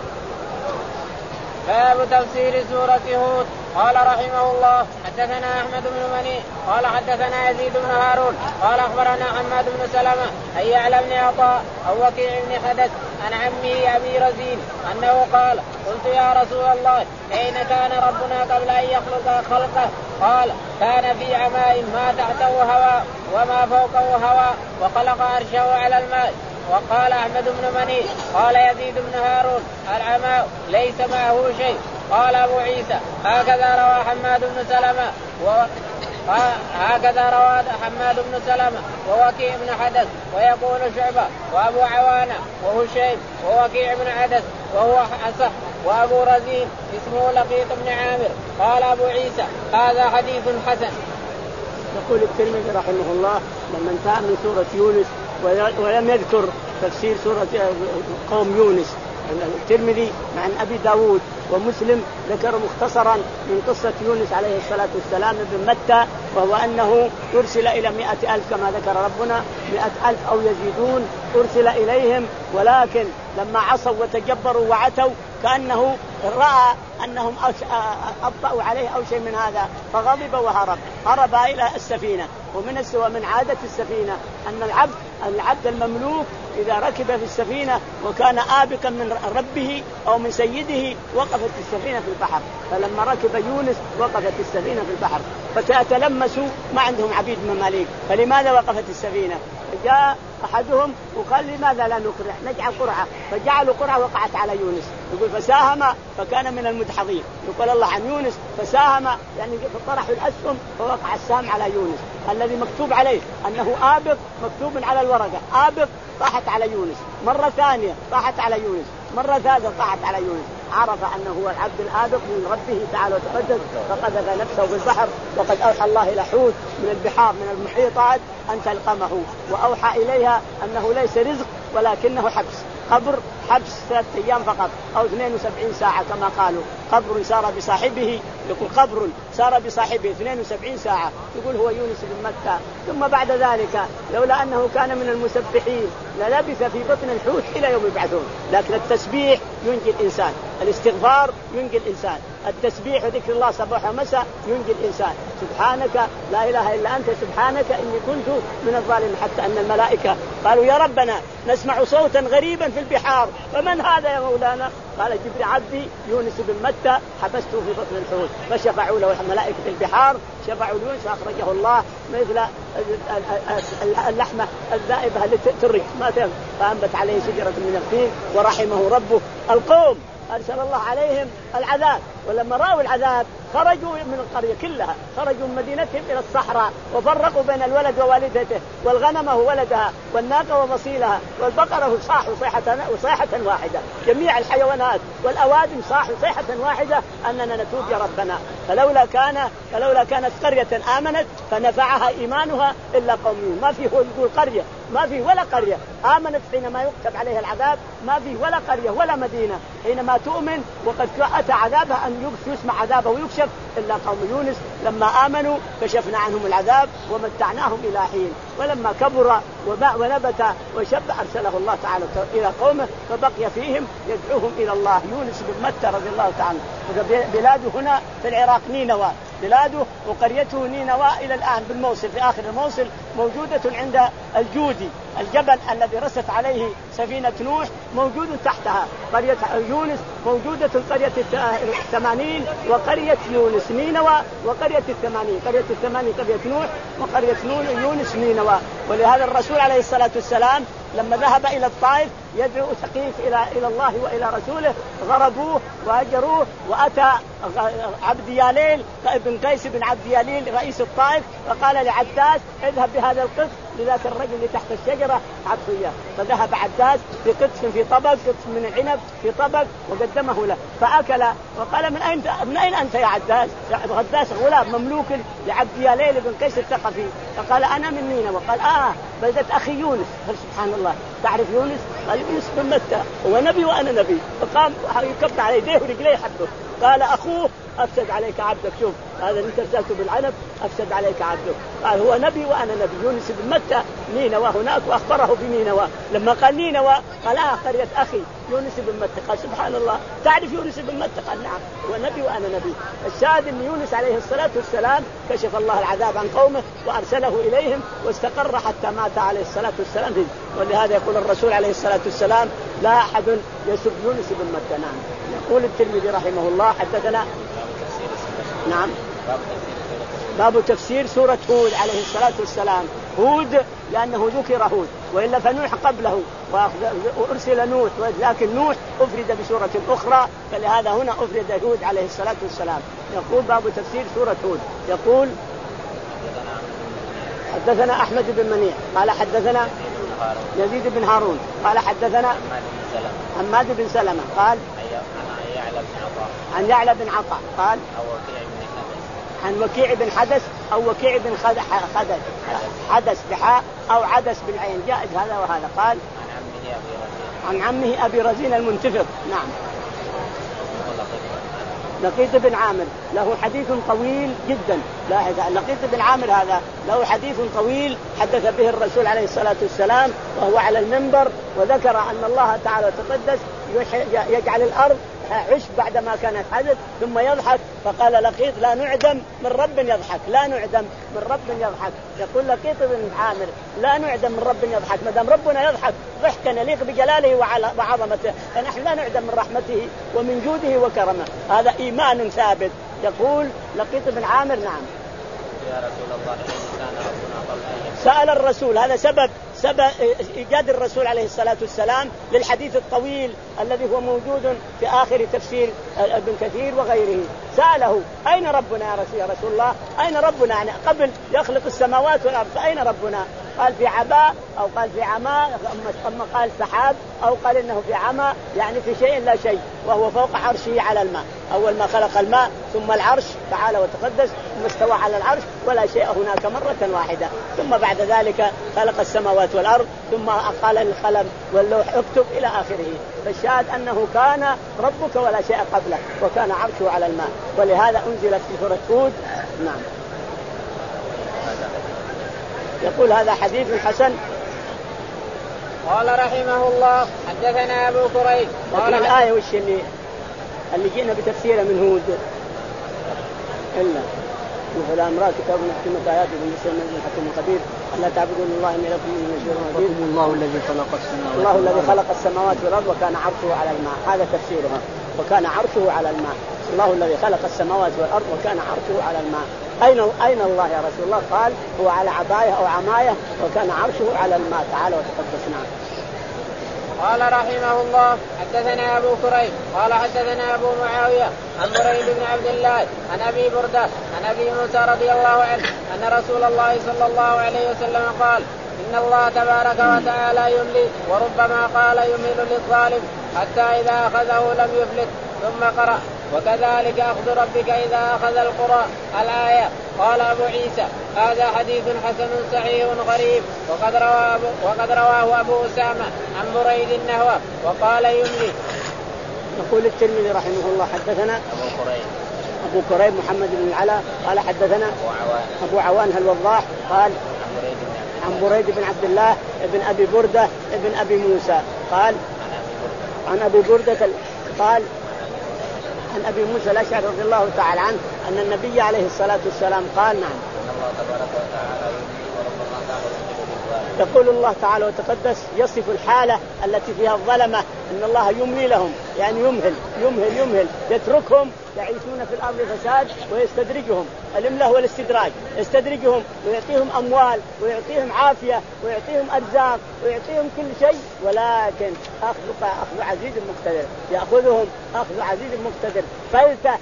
باب تفسير سورة هود. قال رحمه الله حدثنا أحمد بن مني قال حدثنا يزيد بن هارون قال أخبرنا حماد بن سلمة أن يعلى بن عطاء أو وكيع بن حدث عن عمه أبي رزين أنه قال قلت يا رسول الله أين كان ربنا قبل أن يخلق خلقه؟ قال كان في عماء ما تحته هواء وما فوقه هواء وخلق عرشه على الماء. وقال أحمد بن مني قال يزيد بن هارون العماء ليس معه شيء. قال أبو عيسى هكذا روى حماد بن سلمة و... هكذا روى حماد بن سلمة ووكيع بن حدث ويقول شعبة وأبو عوانة وهشيم ووكيع بن حدث وهو أصح وأبو رزين اسمه لقيط بن عامر. قال أبو عيسى هذا حديث حسن. يقول الترمذي رحمه الله لما انتهى من سورة يونس ولم يذكر تفسير سورة قوم يونس، الترمذي عن أبي داود ومسلم ذكر مختصرا من قصة يونس عليه الصلاة والسلام ابن متى، وهو أنه أرسل إلى مئة ألف كما ذكر ربنا، مئة ألف أو يزيدون أرسل إليهم، ولكن لما عصوا وتجبروا وعتوا كأنه رأى أنهم أبطأوا عليه أو شيء من هذا فغضب وهرب، هرب إلى السفينة. ومن السوى من عادة السفينة أن العبد العبد المملوك إذا ركب في السفينة وكان آبقا من ربه أو من سيده وقفت السفينة في البحر، فلما ركب يونس وقفت السفينة في البحر، فتلمسوا ما عندهم عبيد مماليك، فلماذا وقفت السفينة؟ جاء أحدهم وقال لماذا لا نقرع نجعل قرعة، فجعلوا قرعة وقعت على يونس. يقول فساهم فكان من المدحضين، يقول الله عن يونس فساهم يعني طرحوا الأسهم فوقع السهم على يونس الذي مكتوب عليه أنه آبق، مكتوب على الورقة آبق، طاحت على يونس مرة ثانية، طاحت على يونس مرة ثالثة، طاحت على يونس. عرف أنه هو العبد الآبق من ربه تعالى وتقدس، فقذف نفسه في البحر. وقد أوحى الله إلى حوت من البحار من المحيطات أن تلقمه، وأوحى إليها أنه ليس رزق ولكنه حبس، قبر حبس ثلاثة أيام فقط أو اثنين وسبعين ساعة كما قالوا، قبر سار بصاحبه، يقول قبر سار بصاحبه اثنين وسبعين ساعة، يقول هو يونس بن متى. ثم بعد ذلك لولا أنه كان من المسبحين للبث في بطن الحوت إلى يوم يبعثون. لكن التسبيح ينجي الإنسان، الاستغفار ينجي الإنسان، التسبيح وذكر الله صباح ومساء ينجي الإنسان. سبحانك لا إله إلا أنت سبحانك إني كنت من الظالمين. حتى أن الملائكة قالوا يا ربنا نسمع صوتا غريبا في البحار، فمن هذا يا مولانا؟ قال جبريل عبدي يونس بن متى حبسته في بطن الحوت فشفعوا له ملائكة البحار شفعوا ليونس فأخرجه الله مثل اللحمة الذائبة التي ترج ما فأنبت عليه شجرة من التين ورحمه ربه. القوم أرسل الله عليهم العذاب ولما رأوا العذاب خرجوا من القرية كلها خرجوا من مدينتهم إلى الصحراء وفرقوا بين الولد ووالدته والغنم وولدها والناقة ومصيلها والبقرة صاحوا صيحة, صيحة واحدة جميع الحيوانات والأوادم صاحوا صيحة واحدة أننا نتوب يا ربنا فلولا كان فلولا كانت قرية آمنت فنفعها إيمانها إلا قوم يونس. ما فيه يقول قرية ما فيه ولا قرية آمنت حينما يكتب عليها العذاب ما فيه ولا قرية ولا مدينة حينما تؤمن وقد أتى عذابها أن يسمع عذابه ويكشف إلا قوم يونس لما آمنوا كشفنا عنهم العذاب ومتعناهم إلى حين ولما كبر ونبت وشب أرسله الله تعالى إلى قومه فبقي فيهم يدعوهم إلى الله. يونس بن متى رضي الله تعالى بلاده هنا في العراق نينوى بلاده وقريته نينوى إلى الآن بالموصل في آخر الموصل موجودة عند الجودي الجبل الذي رست عليه سفينة نوح موجود تحتها قرية يونس موجودة قرية الثمانين وقرية يونس نينوى وقرية الثمانين قرية الثمانين قرية نوح وقرية يونس نينوى. ولهذا الرسول عليه الصلاة والسلام لما ذهب إلى الطائف يدعو ثقيف إلى إلى الله وإلى رسوله غربوه وهجروه وأتى عبد ياليل ابن قيس بن عبد ياليل رئيس الطائف فقال لعداس اذهب بهذا القط لذاك الرجل اللي تحت الشجرة عطيه فذهب عداس بقطف في طبق قطف من العنب في طبق وقدمه له فأكل وقال من أين من أين أنت يا عداس؟ عداس غلام مملوك لعبد ياليل بن قيس الثقفي فقال أنا من نينوى وقال آه بلدة أخي يونس. سبحان الله تعرف يونس؟ قال يونس بن متى هو نبي وأنا نبي فقام يكب على يديه ورجليه حبه قال أخوه أفسد عليك عبدك شوف هذا اللي ترسلته بالعنب أفسد عليك عبدك قال هو نبي وأنا نبي. يونس بن متى نينوى هناك وأخبره بنينوى لما قال نينوى قال آه قرية أخي يونس بن متى قال سبحان الله تعرف يونس بن متى؟ قال نعم هو نبي وأنا نبي. الشاهد أن يونس عليه الصلاة والسلام كشف الله العذاب عن قومه وأرسله إليهم واستقر حتى مات عليه الصلاة والسلام. ولهذا يقول الرسول عليه الصلاة والسلام لا أحد يسب يونس بن متى. نعم. يقول الترمذي رحمه الله حدثنا نعم باب تفسير سورة هود عليه الصلاة والسلام. هود لأنه ذكر هود وإلا فنوح قبله وأرسل نوح لكن نوح أفرد بسورة أخرى فلهذا هنا أفرد هود عليه الصلاة والسلام. يقول باب تفسير سورة هود يقول حدثنا أحمد بن منيع قال حدثنا يزيد بن هارون قال حدثنا حماد بن سلمة قال عن يعلى بن عطاء قال عن وكيع بن حدث أو وكيع بن خدث حدث بحاء أو عدس بالعين جائز هذا وهذا. قال عن عمه أبي رزين المنتفض. نعم. لقيط بن عامر له حديث طويل جدا. لاحظ لقيط بن عامر هذا له حديث طويل حدث به الرسول عليه الصلاة والسلام وهو على المنبر وذكر أن الله تعالى وتقدس يجعل الأرض عشب بعدما كانت حدث ثم يضحك فقال لقيط لا نعدم من رب يضحك لا نعدم من رب يضحك. يقول لقيط بن عامر لا نعدم من رب يضحك ما دام ربنا يضحك ضحكا يليق بجلاله وعظمته فنحن لا نعدم من رحمته ومن جوده وكرمه. هذا إيمان ثابت. يقول لقيط بن عامر نعم يا رسول الله كان ربنا قبل أن سأل الرسول هذا سبب سبب إيجاد الرسول عليه الصلاة والسلام للحديث الطويل الذي هو موجود في آخر تفسير ابن كثير وغيره. سأله أين ربنا يا رسول, يا رسول الله أين ربنا يعني قبل يخلق السماوات والأرض فأين ربنا؟ قال في عباء أو قال في عماء أما قال سحاب أو قال إنه في عماء يعني في شيء لا شيء وهو فوق عرشه على الماء. أول ما خلق الماء ثم العرش تعالى وتقدس ثم استوى على العرش ولا شيء هناك مرة واحدة ثم بعد ذلك خلق السماوات والأرض ثم قال للقلم واللوح اكتب إلى آخره. فالشاهد أنه كان ربك ولا شيء قبله وكان عرشه على الماء ولهذا أنزلت في سورة هود. نعم. يقول هذا حديث حسن. قال رحمه الله حدثنا أبو كريب قال الآية وش اللي اللي جئنا بتفسيره من هود إلا وفي الأمراء كتاب محكمة آياته بالنسبة من حكم خبير ألا تعبدوا الله إن لكم من نذير ونذير. الله الذي خلق السماوات الله الذي خلق السماوات والأرض وكان عرشه على الماء، هذا تفسيرها، وكان عرشه على الماء. الله الذي خلق السماوات والأرض وكان عرشه على الماء. أين أين الله يا رسول الله؟ قال هو على عباية أو عماية وكان عرشه على الماء. تعالى وتقدسنا. قال رحمه الله حدثنا أبو كريب قال حدثنا أبو معاوية عن بريد بن عبد الله عن أبي بردة عن أبي موسى رضي الله عنه أن رسول الله صلى الله عليه وسلم قال إن الله تبارك وتعالى يملي وربما قال يمهل للظالم حتى إذا أخذه لم يفلت. ثم قرأ وكذلك أخذ ربك إذا أخذ القرى الآية. قال أبو عيسى هذا حديث حسن صحيح غريب وقد رواه, وقد رواه أبو أسامة عن بريد النهوى وقال يملي. يقول الترمذي رحمه الله حدثنا أبو كريب أبو كريب محمد بن العلاء قال حدثنا أبو عوان أبو عوان الوضاح قال عن بريد بن عبد الله ابن أبي بردة ابن أبي موسى قال عن أبي بردة قال عن أبي موسى الأشعري رضي الله تعالى عنه أن النبي عليه الصلاة والسلام قال نعم يقول الله تعالى وتقدس يصف الحالة التي فيها الظلمة إن الله يملي لهم، يعني يمهل يمهل يمهل يتركهم يعيشون في الأرض فساد ويستدرجهم. الإملاء هو الاستدراج، يستدرجهم ويعطيهم أموال ويعطيهم عافية ويعطيهم أرزاق ويعطيهم كل شيء، ولكن أخذ أخذ عزيز مقتدر، يأخذهم أخذ عزيز مقتدر فلتة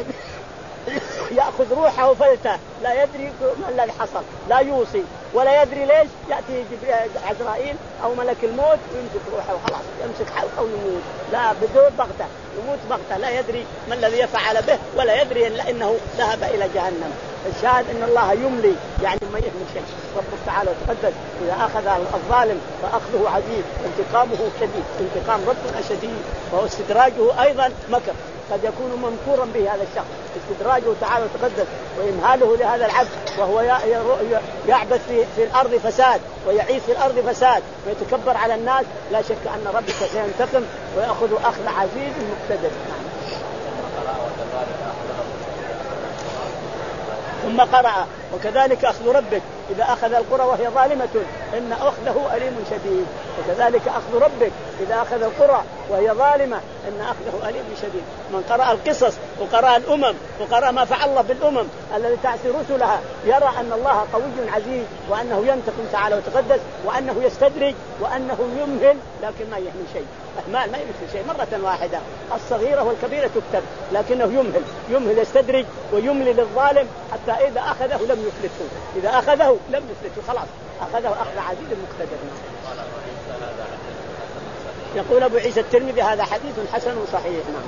يأخذ روحه فلتة لا يدري ما الذي حصل، لا يوصي ولا يدري ليش يأتي عزرائيل أو ملك الموت ويمسك روحه وخلاص يمسك حلقه ويموت، لا بدون بغتة يموت بغتة لا يدري ما الذي يفعل به ولا يدري إلا إنه ذهب إلى جهنم. الشاهد إن الله يملي يعني ما يهمل شيء. ربك تعالى وتقدس إذا أخذ الظالم فأخذه عزيز انتقامه شديد، انتقام ربنا شديد، وهو استدراجه أيضا مكر قد يكون ممكورا به هذا الشخص، استدراجه تعالى وتقدس وإمهاله لهذا العبد وهو يعبث في, في الأرض فساد ويعيش في الأرض فساد ويتكبر على الناس، لا شك أن ربك سينتقم ويأخذ أخذ عزيز مقتدر. ثم قرأ وكذلك أخذ ربك إذا أخذ القرى وهي ظالمة إن أخذه أليم شديد. وكذلك أخذ ربك إذا أخذ القرى وهي ظالمة إن أخذه أليم شديد. من قرأ القصص وقرأ الأمم وقرأ ما فعل الله بالأمم التي تعصي رسلها يرى أن الله قوي عزيز وأنه ينتقم تعالى وتقدس وأنه يستدرج وأنه يمهل لكن ما يهمل شيء. إهمال ما يمثل شيء، مرة واحدة الصغيرة والكبيرة تكتب، لكنه يمهل يمهل يستدرج ويملي للظالم حتى إذا أخذه لم يفلته، إذا أخذه لم يفلته خلاص أخذه أخذ عزيز مقتدر. يقول أبو عيسى الترمذي هذا حديث حسن صحيح. نعم.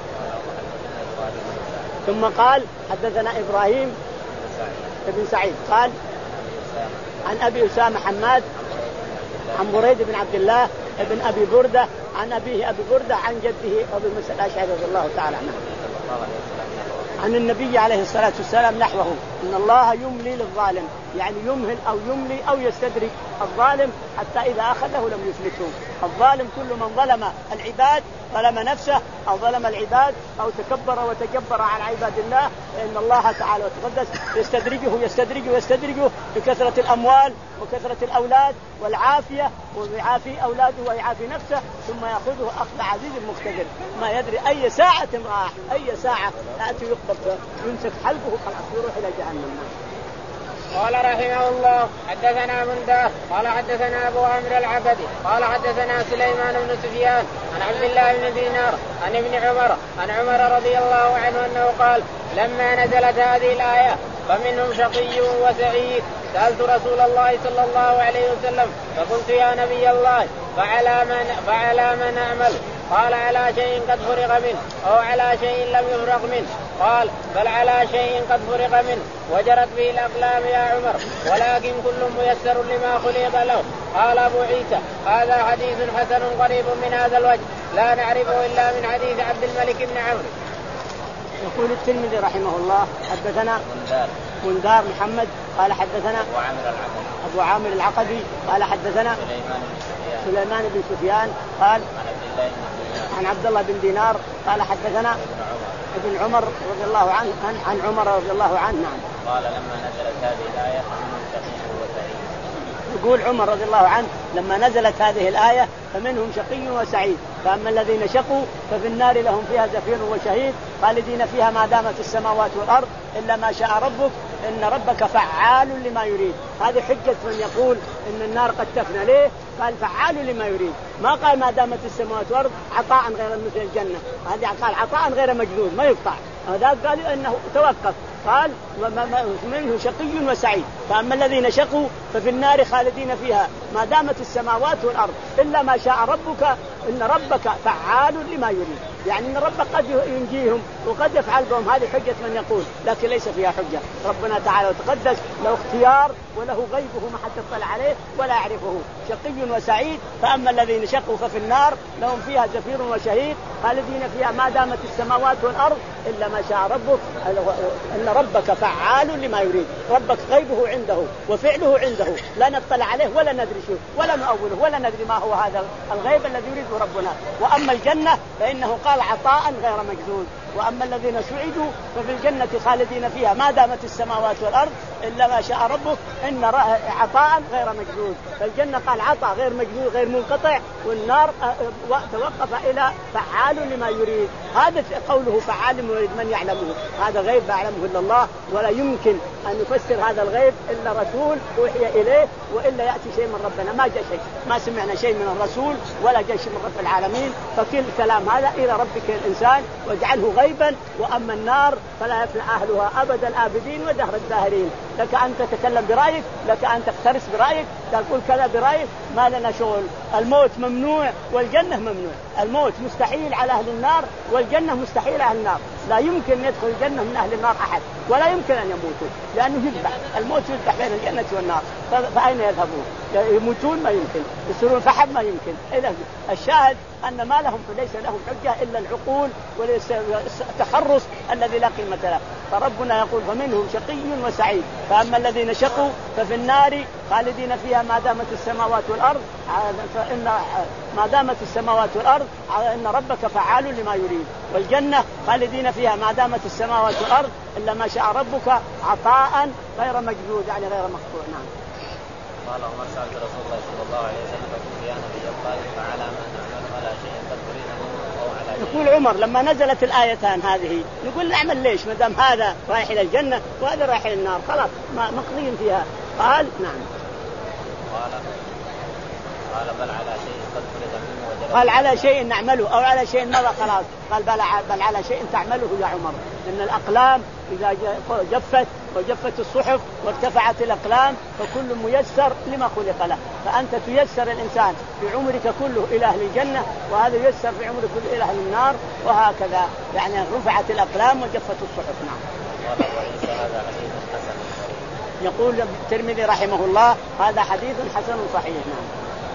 ثم قال حدثنا إبراهيم بن سعيد قال عن أبي أسامة حماد عن بريد بن عبد الله ابن أبي بردة عن أبيه أبي بردة عن جده أبي موسى الأشعري رضي الله تعالى عنه عن النبي عليه الصلاة والسلام نحوه إن الله يملي للظالم، يعني يمهل أو يملي أو يستدرك الظالم حتى إذا أخذه لم يفلته. الظالم كل من ظلم العباد ظلم نفسه أو ظلم العباد أو تكبر وتجبر على عباد الله فإن الله تعالى وتقدس يستدرجه يستدرجه يستدرجه بكثرة الأموال وكثرة الأولاد والعافية ويعافي أولاده ويعافي نفسه ثم يأخذه أخذ عزيز مقتدر ما يدري أي ساعة راح أي ساعة تأتي يقبض يمسك حلقه خلاص يروح إلى جهنم. قال رحمه الله حدثنا مندار قال حدثنا أبو عمرو العبدي قال حدثنا سليمان بن سفيان عن عبد الله بن دينار عن ابن عمر عن عمر رضي الله عنه أنه قال لما نزلت هذه الآية فمنهم شقي وسعيد سألت رسول الله صلى الله عليه وسلم فقلت يا نبي الله فعلى من, فعلى من نعمل؟ قال على شيء قد فرغ منه أو على شيء لم يفرغ منه. قال بل على شيء قد فرغ منه وجرت به الأقلام يا عمر ولكن كل ميسر لما خلق له. قال أبو عيسى هذا حديث حسن قريب من هذا الوجه لا نعرفه إلا من حديث عبد الملك بن عمرو. يقول الترمذي رحمه الله حدثنا مندار محمد قال حدثنا أبو عامر العقدي أبو عامر العقدي قال حدثنا سليمان بن سفيان قال عن عبد الله بن دينار قال حدثنا ابن عمر رضي الله عنه عن عمر رضي الله عنه. نعم. قال لما نزلت هذه الآية فمنهم شقي وسعيد. يقول عمر رضي الله عنه لما نزلت هذه الآية فمنهم شقي وسعيد، فأما الذين شقوا ففي النار لهم فيها زفير وشهيد خالدين فيها ما دامت السماوات والأرض إلا ما شاء ربك إن ربك فعال لما يريد. هذه حجة من يقول إن النار قد تفنى. ليه؟ قال فعال لما يريد، ما قال ما دامت السماوات والأرض عطاء غير مثل الجنة، هذه قال عطاء غير مجدود ما يقطع. هذا قال إنه توقف، قال منه شقي وسعيد، فأما الذين شقوا ففي النار خالدين فيها ما دامت السماوات والأرض إلا ما شاء ربك إن ربك فعال لما يريد. يعني إن ربك قد ينجيهم وقد يفعل بهم. هذه حجة من يقول، لكن ليس فيها حجة. ربنا تعالى وتقدس له اختيار وله غيبه ما حد يطلع عليه ولا يعرفه. شقي وسعيد، فأما الذين شقوا ففي النار لهم فيها زفير وشهيد خالدين فيها ما دامت السماوات والأرض إلا ما شاء ربك إن ربك فعال لما يريد. ربك غيبه عنده وفعله عنده، لا نطلع عليه ولا ندري شيء ولا نؤوله ولا ندري ما هو هذا الغيب الذي يريده ربنا. وأما الجنة فإنه قال عطاء غير مجدود. وأما الذين سعدوا ففي الجنة خالدين فيها ما دامت السماوات والأرض إلا ما شاء ربك إن عطاء غير مجدود. فالجنة قال عطاء غير مجدود غير منقطع، والنار توقف إلى فعال لما يريد. هذا قوله فعال لما يريد من يعلمه، هذا غيب لا يعلمه إلا الله، ولا يمكن أن يفسر هذا الغيب إلا رسول أوحي إليه، وإلا يأتي شيء من ربنا. ما جاء شيء، ما سمعنا شيء من الرسول ولا جاء شيء من رب العالمين. فكل كلام هذا إلى ربك الإنسان واجعله غيبا. وأما النار فلا يفلح أهلها أبد الآبدين ودهر الداهرين. لك أن تتكلم برأيك، لك أن تقترس برأيك، تقول كذا برأيك، ما لنا شغل. الموت ممنوع والجنة ممنوع. الموت مستحيل على أهل النار والجنة مستحيل على أهل النار. لا يمكن يدخل الجنة من أهل النار أحد، ولا يمكن أن يموتوا، لأنه يذبح. الموت يذبح بين الجنة والنار، فأين يذهبون؟ يموتون ما يمكن، يصيرون فحم ما يمكن. الشاهد أن ما لهم ليس لهم حجة إلا العقول والتخرص الذي لا قيمة له. فربنا يقول فمنهم شقي وسعيد، فأما الذين شقوا ففي النار خالدين فيها ما دامت السماوات والأرض فإن ما دامت السماوات والأرض إن ربك فعال لما يريد. والجنة خالدين فيها ما دامت السماوات والأرض إلا ما شاء ربك عطاء غير مجدود يعني غير مقطوع. نعم. قال عمر سألت رسول الله صلى الله عليه وسلم فقلت يا نبي الله فعلى ما نعمل ولا شيء قد تريده أو على شيء. يقول عمر لما نزلت الآيتان هذه نقول نعمل ليش ما دام هذا رايح إلى الجنة وهذا رايح إلى النار خلاص مقضين فيها. قال نعم. قال قال بل على شيء قد فرض منه وجل. قال على شيء نعمله أو على شيء مضى خلاص. قال بل بل على شيء تعمله يا عمر. إن الأقلام إذا جفت وجفت الصحف وارتفعت الأقلام فكل ميسر لما خلق له. فأنت تيسر الإنسان في عمرك كله إلى أهل الجنة، وهذا ييسر في عمرك كله إلى أهل النار، وهكذا يعني رفعت الأقلام وجفت الصحف. نعم. قال وعيسى هذا حديث حسن. يقول الترمذي رحمه الله هذا حديث حسن صحيح. نعم.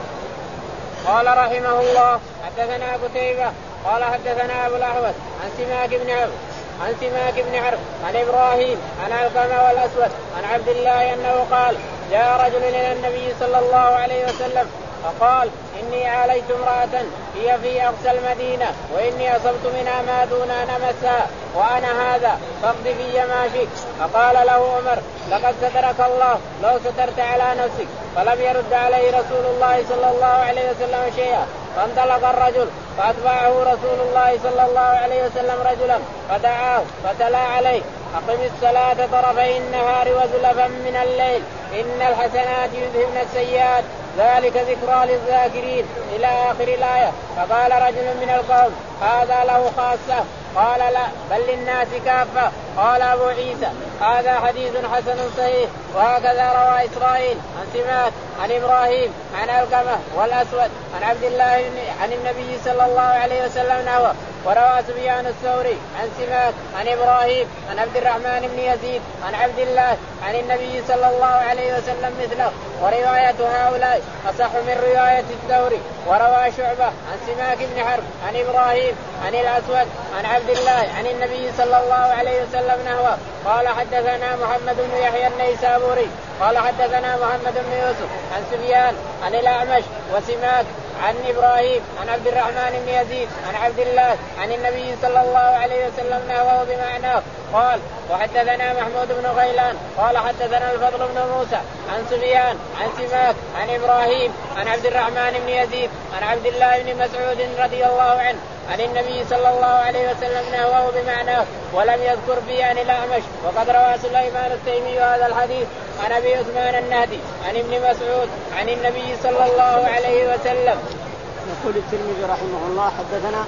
قال رحمه الله حدثنا قتيبة قال حدثنا أبو الأحوص عن سماك بن عرب عن سماك بن عرب عن إبراهيم عن علقمة والأسود عن عبد الله أنه قال جاء رجل إلى النبي صلى الله عليه وسلم فقال إني عاليت امرأة هي في أقصى المدينة وإني أصبت منها ما دون أن أمسها وأنا هذا فاقض في ما شئت. فقال له عمر لقد سترك الله لو سترت على نفسك. فلم يرد عليه رسول الله صلى الله عليه وسلم شيئا. فانطلق الرجل فأتبعه رسول الله صلى الله عليه وسلم رجلا فدعاه فتلا عليه أقم الصلاة طرفي النهار وزلفا من الليل إن الحسنات يذهبن السيئات ذلك ذكرى للذاكرين إلى آخر الآية. فقال رجل من القوم هذا له خاصة. قال لا بل للناس كافة. قال أبو عيسى هذا حديث حسن صحيح. وهكذا روى إسرائيل عن سماك عن إبراهيم عن علقمة والأسود عن عبد الله عن النبي صلى الله عليه وسلم نحوه. وروى سفيان الثوري عن سماك عن إبراهيم عن عبد الرحمن بن يزيد عن عبد الله عن النبي صلى الله عليه وسلم مثله. ورواية هؤلاء أصح من رواية الثوري. وروى شعبة عن سماك بن حرب عن إبراهيم عن الأسود عن عبد الله عن النبي صلى الله عليه وسلم نحوه. قال حدثنا محمد بن يحيى النيسابوري قال حدثنا محمد بن يوسف عن سفيان عن الأعمش وسماك عن إبراهيم عن عبد الرحمن بن يزيد عن عبد الله عن النبي صلى الله عليه وسلم نحوه بمعناه قال وحدثنا محمود بن غيلان قال حدثنا الفضل بن موسى عن سفيان عن سماك عن إبراهيم عن عبد الرحمن بن يزيد عن عبد الله بن مسعود رضي الله عنه عن النبي صلى الله عليه وسلم نحوه بمعناه ولم يذكر به عن الأعمش. وقد روى سليمان التيمي هذا الحديث عن أبي عثمان النهدي عن ابن مسعود عن النبي صلى الله عليه وسلم. يقول الترمذي رحمه الله حدثنا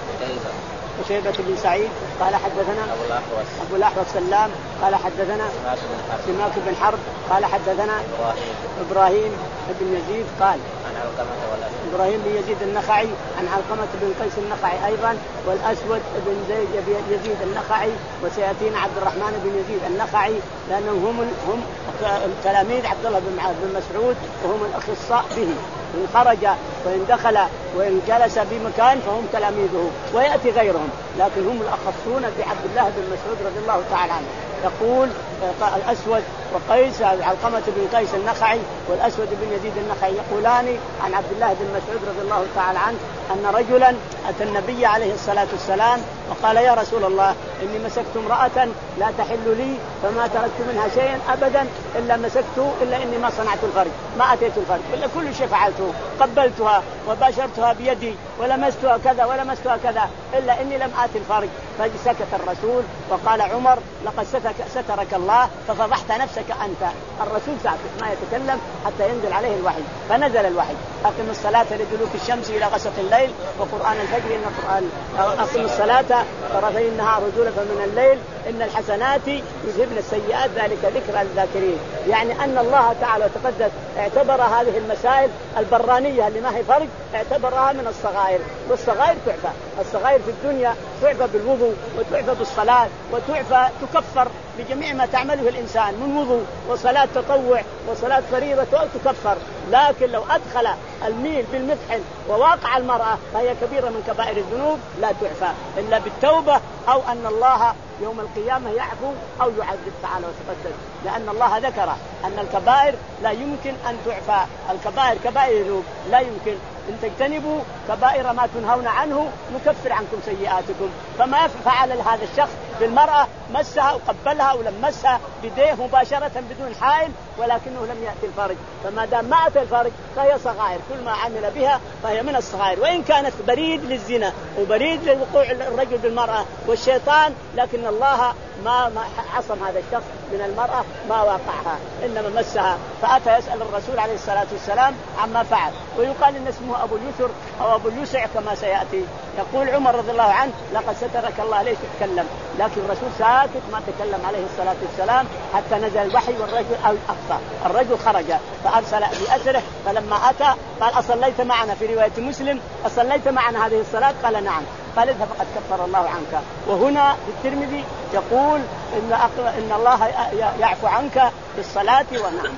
شيبة بن سعيد قال حدثنا أبو الأحوص أبو الأحوص سلام قال حدثنا سماك بن حرب قال حدثنا إبراهيم إبراهيم بن يزيد قال عن علقمة والأسود إبراهيم بن يزيد النخعي عن علقمة بن قيس النخعي أيضا والأسود بن يزيد النخعي وسيأتينا عبد الرحمن بن يزيد النخعي لأنهم هم هم تلاميذ عبد الله بن مسعود وهم الأخصاء به. إن خرج وإن دخل وإن جلس بمكان فهم تلاميذه ويأتي غيرهم لكن هم الأخصون بعبد الله بن مسعود رضي الله تعالى عنه. يقول الأسود وقيس علقمة بن قيس النخعي والأسود بن يزيد النخعي يقولان عن عبد الله بن مسعود رضي الله تعالى عنه أن رجلا أتى النبي عليه الصلاة والسلام وقال يا رسول الله إني مسكت امرأة لا تحل لي فما تركت منها شيئا أبدا إلا مسكته إلا إني ما صنعت الفرج ما أتيت الفرج إلا كل شيء فعلته قبلتها وباشرتها بيدي ولمستها كذا ولمستها كذا إلا إني لم آتي الفرج. فسكت الرسول وقال عمر لقد سترك الله ففضحت نفسك أنت. الرسول ساكت ما يتكلم حتى ينزل عليه الوحي فنزل الوحي أقم الصلاة لدلوك الشمس إلى غسق الليل وقرآن الفجر إن القرآن أقم الصلاة طرفي النهار وزلفا من الليل إن الحسنات يذهبن السيئات ذلك ذكرى للذاكرين. يعني أن الله تعالى وتقدس اعتبر هذه المسائل البرانية اللي ما هي فرق اعتبرها من الصغائر والصغائر تعفى. الصغائر في الدنيا تعفى بالوضوء وتعفى بالصلاة وتعفى تكفر بجميع ما تعمله الإنسان من وضوء وصلاة تطوع وصلاة فريضة تكفر. لكن لو أدخل الميل بالمفحل وواقع المرأة فهي كبيرة من كبائر الذنوب لا تعفى إلا بالتوبة أو أن الله يوم القيامة يعفو أو يعذب تعالى وتقدس. لأن الله ذكر أن الكبائر لا يمكن أن تعفى. الكبائر كبائر الذنوب لا يمكن إن تجتنبوا كبائر ما تنهون عنه نكفر عنكم سيئاتكم. فما فعل هذا الشخص بالمرأة مسها وقبلها ولمسها بيديه مباشرة بدون حائل ولكنه لم يأتي الفرج. فما دام ما أتى الفرج فهي صغائر كل ما عمل بها فهي من الصغائر وإن كانت بريد للزنا وبريد للوقوع الرجل بالمرأة والشيطان لكن الله ما عصم هذا الشخص من المرأة ما واقعها إنما مسها. فأتى يسأل الرسول عليه الصلاة والسلام عما فعل ويقال إن اسمه أبو اليسر أو أبو اليسع كما سيأتي. يقول عمر رضي الله عنه لقد سترك الله ليش تتكلم لكن الرسول ساكت ما تكلم عليه الصلاة والسلام حتى نزل الوحي والرجل أو أخطأ. الرجل خرج فأرسل بأسره فلما أتى قال أصليت معنا في رواية مسلم أصليت معنا هذه الصلاة قال نعم قال اذهب فقد كفر الله عنك. وهنا في الترمذي يقول إن, إن الله يعفو عنك بالصلاة ونعم.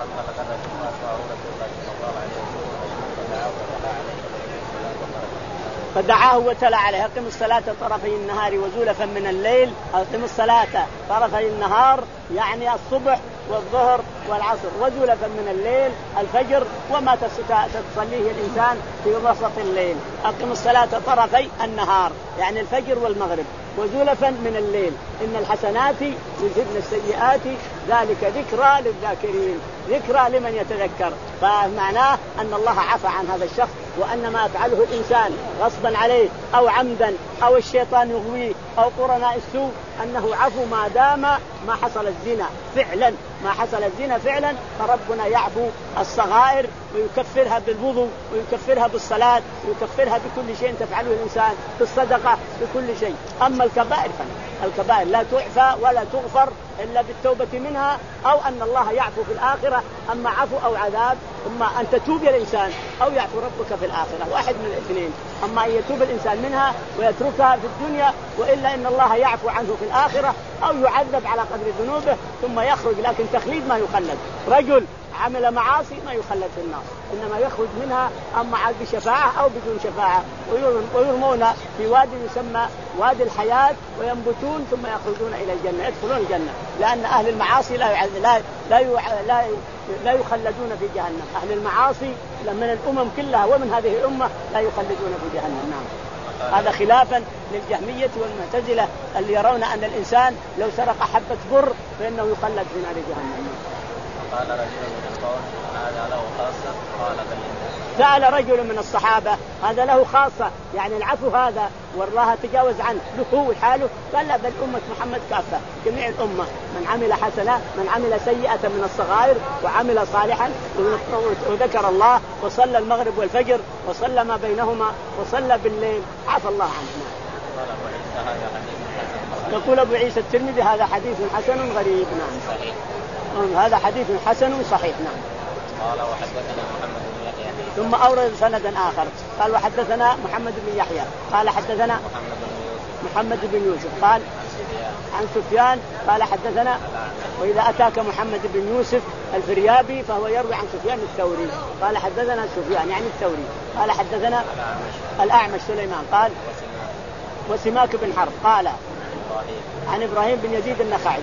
فدعاه وتلا عليه أقم الصلاة طرفي النهار وزلفا من الليل. أقم الصلاة طرفي النهار يعني الصبح والظهر والعصر وزلفا من الليل الفجر وما تصليه الإنسان في وسط الليل. أقم الصلاة طرفي النهار يعني الفجر والمغرب وزلفا من الليل إن الحسنات يذهبن السيئات ذلك ذكرى للذاكرين ذكرى لمن يتذكر. فمعناه أن الله عفى عن هذا الشخص وأن ما يفعله الإنسان غصبا عليه أو عمدا أو الشيطان يغويه أو قرناء السوء أنه عفو ما دام ما حصل الزنا فعلا ما حصل الزنا فعلا فربنا يعفو الصغائر ويكفرها بالوضوء ويكفرها بالصلاة ويكفرها بكل شيء تفعله الإنسان بالصدقة بكل شيء. أما الكبائر الكبائر لا تعفى ولا تغفر إلا بالتوبة منها أو أن الله يعفو في الآخرة. أما عفو أو عذاب إما أن تتوب يا الإنسان أو يعفو ربك في الآخرة واحد من الاثنين. أما أن يتوب الإنسان منها ويتركها في الدنيا وإلا إن الله يعفو عنه في الآخرة أو يعذب على قدر ذنوبه ثم يخرج لكن تخليد ما يخلد. رجل عمل معاصي ما يخلد في النار إنما يخرج منها أما بشفاعة أو بدون شفاعة ويرمون في وادي يسمى وادي الحياة وينبتون ثم يخرجون إلى الجنة يدخلون الجنة لأن أهل المعاصي لا لا لا, لا لا يخلدون في جهنم. أهل المعاصي من الأمم كلها ومن هذه الأمة لا يخلدون في جهنم. نعم. هذا خلافا للجهمية والمعتزلة اللي يرون أن الإنسان لو سرق حبة بر فإنه يخلد في نار جهنم. قال رجل من القوم هذا له خاصة قال بل سأل رجل من الصحابة هذا له خاصة يعني العفو هذا والله تجاوز عنه له هو حاله؟ قال لا بل أمة محمد كافة جميع الأمة من عمل حسنة من عمل سيئة من الصغائر وعمل صالحا وذكر الله وصلى المغرب والفجر وصلى ما بينهما وصلى بالليل عفى الله عنه. يقول أبو عيسى الترمذي هذا حديث حسن غريب. نعم صحيح. هذا حديث حسن صحيح. نعم. قال وحدثنا محمد بن يحيى ثم أورد سندا آخر قال وحدثنا محمد بن يحيى قال حدثنا محمد بن يوسف محمد بن يوسف قال عن سفيان قال حدثنا وإذا أتاك محمد بن يوسف الفريابي فهو يروي عن سفيان الثوري قال حدثنا سفيان يعني الثوري قال حدثنا الأعمش سليمان قال وسماك بن حرب قال عن إبراهيم بن يزيد النخعي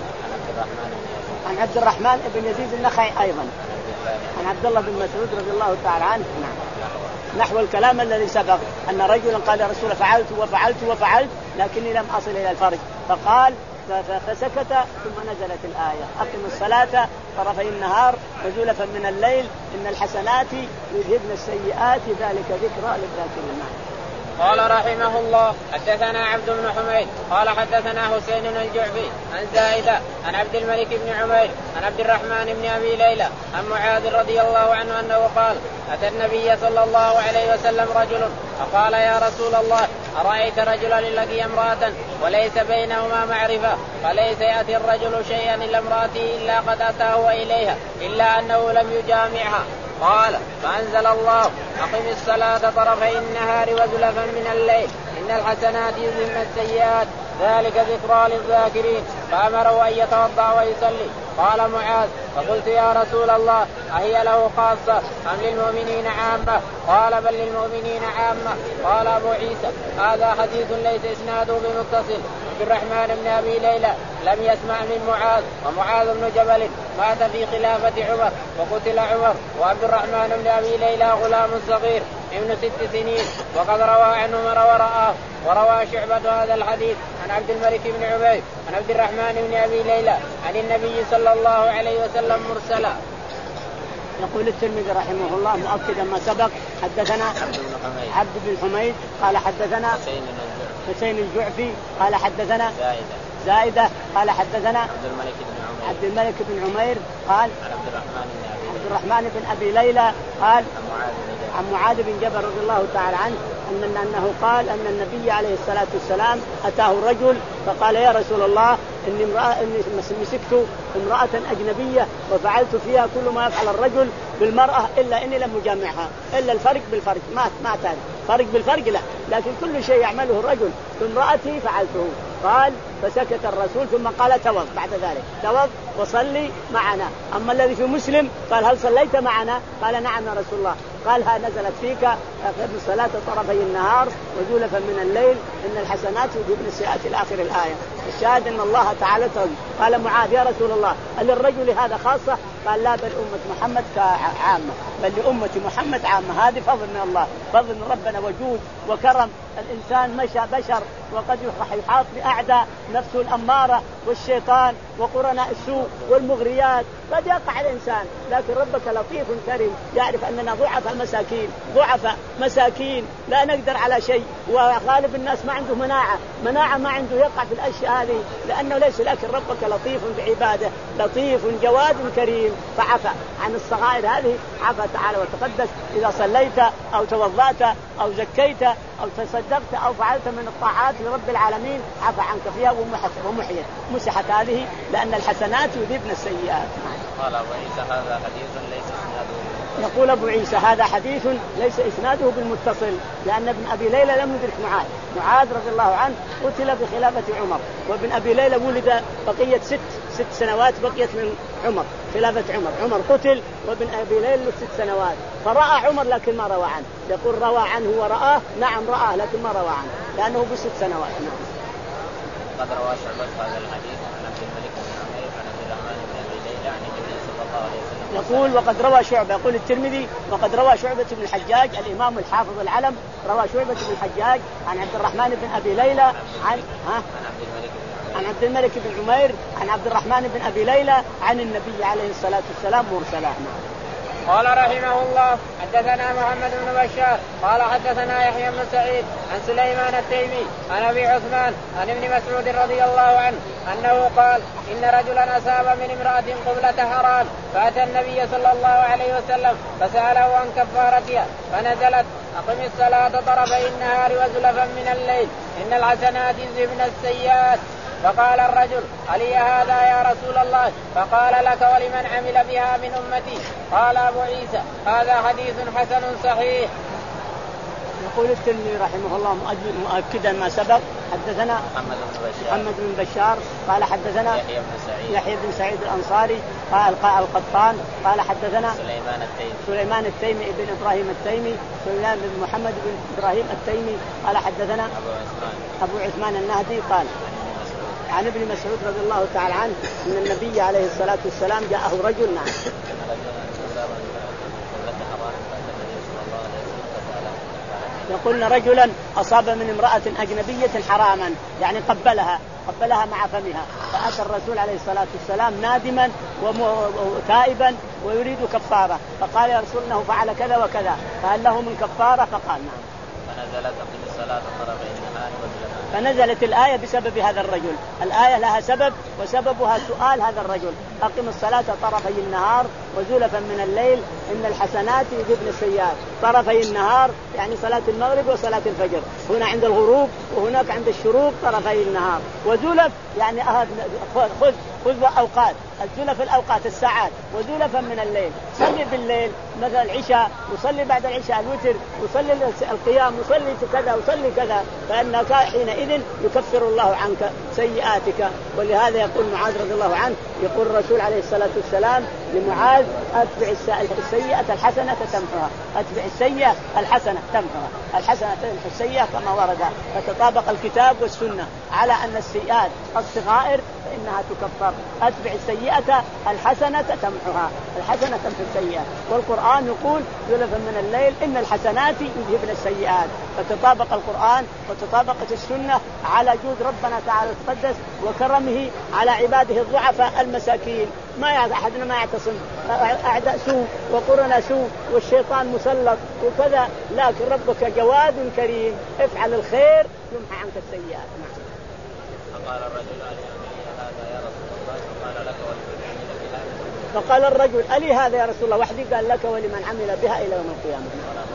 عن عبد الرحمن بن يزيد النخعي أيضا عن عبد الله بن مسعود رضي الله تعالى عنه. نعم. نحو الكلام الذي سبق أن رجلا قال يا رسول فعلت وفعلت وفعلت لكني لم أصل إلى الفرج فقال فسكت ثم نزلت الآية أقم الصلاة طرفي النهار وزلفا من الليل إن الحسنات يذهبن السيئات ذلك ذكرى للذاكرين. قال رحمه الله حدثنا عبد بن حميد قال حدثنا حسين الجعفي عن زائدة عن عبد الملك بن عمير عن عبد الرحمن بن أبي ليلى عن معاذ رضي الله عنه أنه قال أتى النبي صلى الله عليه وسلم رجل فقال يا رسول الله أرأيت رجلا لقي امرأة وليس بينهما معرفة فليس يأتي الرجل شيئا إلا امرأته إلا قد أتاه وإليها إلا أنه لم يجامعها قال فأنزل الله أقم الصلاة طرفي النهار وزلفا من الليل إن الحسنات يذهبن السيئات ذلك ذكرى للذاكرين فأمره أن يتوضأ ويصلي. قال معاذ فقلت يا رسول الله أهي له خاصة أم للمؤمنين عامة؟ قال بل للمؤمنين عامة. قال أبو عيسى هذا حديث ليس إسناده بمتصل. عبد الرحمن بن أبي ليلى لم يسمع من معاذ ومعاذ بن جبل مات في خلافة عمر وقتل عمر وعبد الرحمن بن أبي ليلى غلام صغير ابن ست سنين وقد روى عنه عمر ورآه. وروى شعبة هذا الحديث عن عبد الملك بن عبيد عن عبد الرحمن بن أبي ليلى عن النبي صلى الله عليه وسلم مرسلا. يقول الترمذي رحمه الله مؤكدا ما سبق حدثنا عبد بن حميد قال حدثنا حسين الجعفي قال حدثنا زائدة زائدة قال حدثنا عبد الملك بن عمير عبد الملك بن عمير قال عن عبد الرحمن بن أبي عبد الرحمن بن أبي ليلى قال عن معاذ بن جبل رضي الله تعالى عنه أن أنه قال أن النبي عليه الصلاة والسلام أتاه الرجل فقال يا رسول الله إني امرأة إني مسكت امرأة أجنبية وفعلت فيها كل ما يفعل الرجل بالمرأة إلا إني لم أجامعها إلا الفرق بالفرق ما ما تاني فرق بالفرق لا لكن كل شيء يعمله الرجل بامرأتي فعلته. قال فسكت الرسول ثم قال توض بعد ذلك توض وصلي معنا. أما الذي في مسلم قال هل صليت معنا؟ قال نعم يا رسول الله. قال ها نزلت فيك أقم الصلاة طرفي النهار وزلفا من الليل إن الحسنات يذهبن السيئات إلى آخر الآية. الشاهد أن الله تعالى قال معاذ يا رسول الله هل للرجل هذا خاصة؟ قال لا بل أمة محمد عامة بل لأمة محمد عامة. هذه فضل من الله فضل من ربنا وجود وكرم. الإنسان مشى بشر وقد يحاط بأعداء نفسه الأمارة والشيطان وقرناء السوء والمغريات قد يقع الإنسان لكن ربك لطيف كريم يعرف أننا ضعف مساكين ضعف مساكين لا نقدر على شيء وغالب الناس ما عنده مناعة مناعة ما عنده يقع في الأشياء هذه لأنه ليس لكن ربك لطيف بعباده لطيف جواد كريم فعفى عن الصغائر هذه عفى تعالى وتقدس. إذا صليت أو توضأت أو زكيت أو تصدقت أو فعلت من الطاعات لرب العالمين عفى عنك فيها ومحيت مسحت هذه لأن الحسنات يذهبن السيئات. قال أبو عيسى هذا حديث ليس إسناده. يقول أبو عيسى هذا حديث ليس إسناده بالمتصل لأن ابن أبي ليلى لم يدرك معاذ. معاذ رضي الله عنه قتل بخلافة عمر وابن أبي ليلى ولد بقية ست ست سنوات بقيت من عمر خلافة عمر عمر قتل وابن أبي ليلى ست سنوات فرأى عمر لكن ما روى عنه. يقول روى عنه ورآه نعم رآه لكن ما روى عنه لأنه بست سنوات. نعم. قد روى شعبة هذا الحديث عن عبد الملك بن عمير عن عبد الرحمن بن ابي ليلى عن النبي صلى الله عليه وسلم يقول وقد روى شعبة. يقول الترمذي وقد روى شعبة بن الحجاج الإمام الحافظ العلم روى شعبة بن الحجاج عن عبد الرحمن بن أبي ليلى عن ها عن عبد الملك بن عمير عن عبد الرحمن بن أبي ليلى عن النبي عليه الصلاة والسلام مرسلا. قال رحمه الله حدثنا محمد بن بشار قال حدثنا يحيى بن سعيد عن سليمان التيمي عن ابي عثمان عن ابن مسعود رضي الله عنه انه قال ان رجلا اصاب من امراه قبلة حرام فاتى النبي صلى الله عليه وسلم فساله عن كفارتها فنزلت اقم الصلاه طرفي النهار وزلفا من الليل ان الحسنات يذهبن السيئات. فقال الرجل علي هذا يا رسول الله؟ فقال لك ولمن عمل بها من أمتي. قال أبو عيسى هذا حديث حسن صحيح. يقول الترمذي رحمه الله مؤكدا ما سبق حدثنا محمد بن بشار, محمد بن بشار قال حدثنا يحيى بن سعيد, يحيى بن سعيد الأنصاري قال القطان قال حدثنا سليمان التيمي سليمان التيمي ابن إبراهيم التيمي سليمان بن محمد بن إبراهيم التيمي قال حدثنا أبو عثمان, أبو عثمان النهدي قال عن ابن مسعود رضي الله تعالى عنه ان النبي عليه الصلاه والسلام جاءه رجل نعم يقولنا رجلا اصاب من امراه اجنبيه حراما يعني قبلها قبلها مع فمها فاتى الرسول عليه الصلاه والسلام نادما وتائبا ويريد كفاره فقال يا رسول انه فعل كذا وكذا فهل له من كفاره؟ فقال نعم. فنزلت أقم الصلاة طرفي النهار وزلفا. فنزلت الآية بسبب هذا الرجل. الآية لها سبب وسببها سؤال هذا الرجل أقم الصلاة طرفي النهار وزلفا من الليل إن الحسنات يذهبن السيئات. طرفي النهار يعني صلاة المغرب وصلاة الفجر هنا عند الغروب وهناك عند الشروق طرفي النهار. وزلف يعني خذ خذ أوقات الزلف الأوقات الساعات وزلفا من الليل. صلي بالليل مثل العشاء وصلي بعد العشاء الوتر وصلي القيام وصلي كذا وصلي كذا فإنك حينئذ يكفر الله عنك سيئاتك. ولهذا يقول معاذ رضي الله عنه يقول الرسول عليه الصلاة والسلام لمعاذ أتبع السيئة الحسنة تمحها أتبع السيئة الحسنة تمحها الحسنة تمحى السيئة كما ورد. فتطابق الكتاب والسنة على أن السيئات الصغائر فإنها تكفر. أتبع السيئة الحسنة تمحها الحسنة تمحى السيئة. والقرآن يقول زلفا من الليل إن الحسنات يذهبن السيئات. فتطابق القرآن وتطابقت السنة على جود ربنا تعالى تقدس وكرمه على عباده الضعفاء المساكين. ما أحدنا ما يعتصم أعداء سوء وقرنا سوء والشيطان مسلط وكذا لكن ربك جواد كريم افعل الخير يمحى عنك السيئات. فقال الرجل ألي هذا يا رسول الله فقال لك ولمن عمل بها. فقال الرجل ألي هذا يا رسول الله وحدي قال لك ولمن عمل بها إلى يوم القيامة.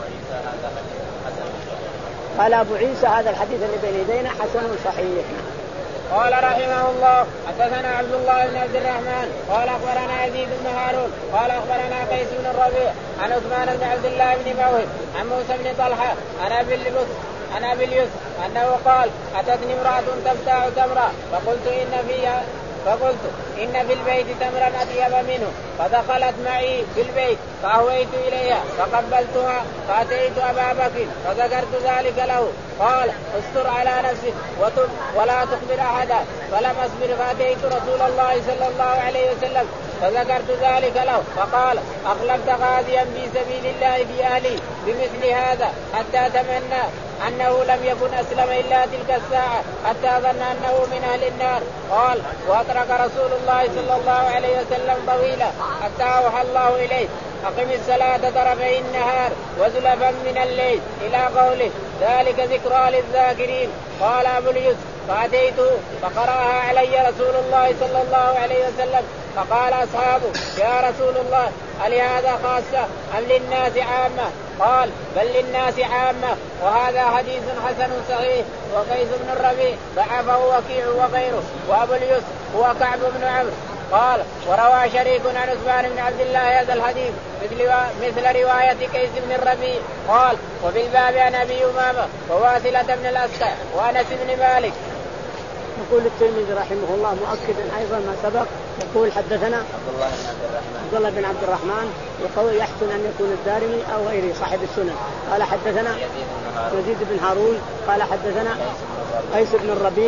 قال أبو عيسى هذا الحديث اللي بين يدينا حسن صحيح. قال رحمه الله حدثنا عبد الله بن عبد الرحمن قال اخبرنا يزيد بن هارون قال اخبرنا قيس بن الربيع عن عثمان بن عبد الله بن موهب عن موسى بن طلحه عن ابي اليسر عن ابي اليسر انه قال اتتني امراه تبتاع تمرا فقلت ان فيها فقلت إن في البيت تمرا أطيب منه فدخلت معي في البيت فأهويت إليها فقبلتها فأتيت أبا بكر فذكرت ذلك له قال استر على نفسك وتب ولا تخبر أحدا فلم أصبر فأتيت رسول الله صلى الله عليه وسلم فذكرت ذلك له فقال أخلفت غازيا في سبيل الله في أهلي بمثل هذا حتى تمنى أنه لم يكن أسلم إلا تلك الساعة حتى ظن أنه من أهل النار. قال وأترك رسول الله صلى الله عليه وسلم طويلا حتى أوحى الله إليه أقم الصلاة طرفي النهار وزلفا من الليل إلى قوله ذلك ذكرى للذاكرين. قال أبو اليسر فأتيته فقرأها علي رسول الله صلى الله عليه وسلم فقال أصحابه يا رسول الله هل هذا خاصة أم للناس عامة؟ قال بل للناس عامة وهذا حديث حسن صحيح. وقيس بن الربيع ضعفه وكيع وغيره وأبو اليسر هو كعب بن عمرو. قال وروى شريك عن عثمان بن عبد الله هذا الحديث مثل, مثل رواية قيس بن الربيع. قال وفي الباب عن أبي أمامة وواثلة بن الأسقع وأنس بن مالك. يقول الترمذي رحمه الله مؤكدا أيضا ما سبق يقول حدثنا عبد الله بن عبد الرحمن عبد الله بن عبد الرحمن يقول يحسن أن يكون الدارمي أو غيره صاحب السنن. قال حدثنا يزيد بن هارون, يزيد بن هارون قال حدثنا قيس بن الربيع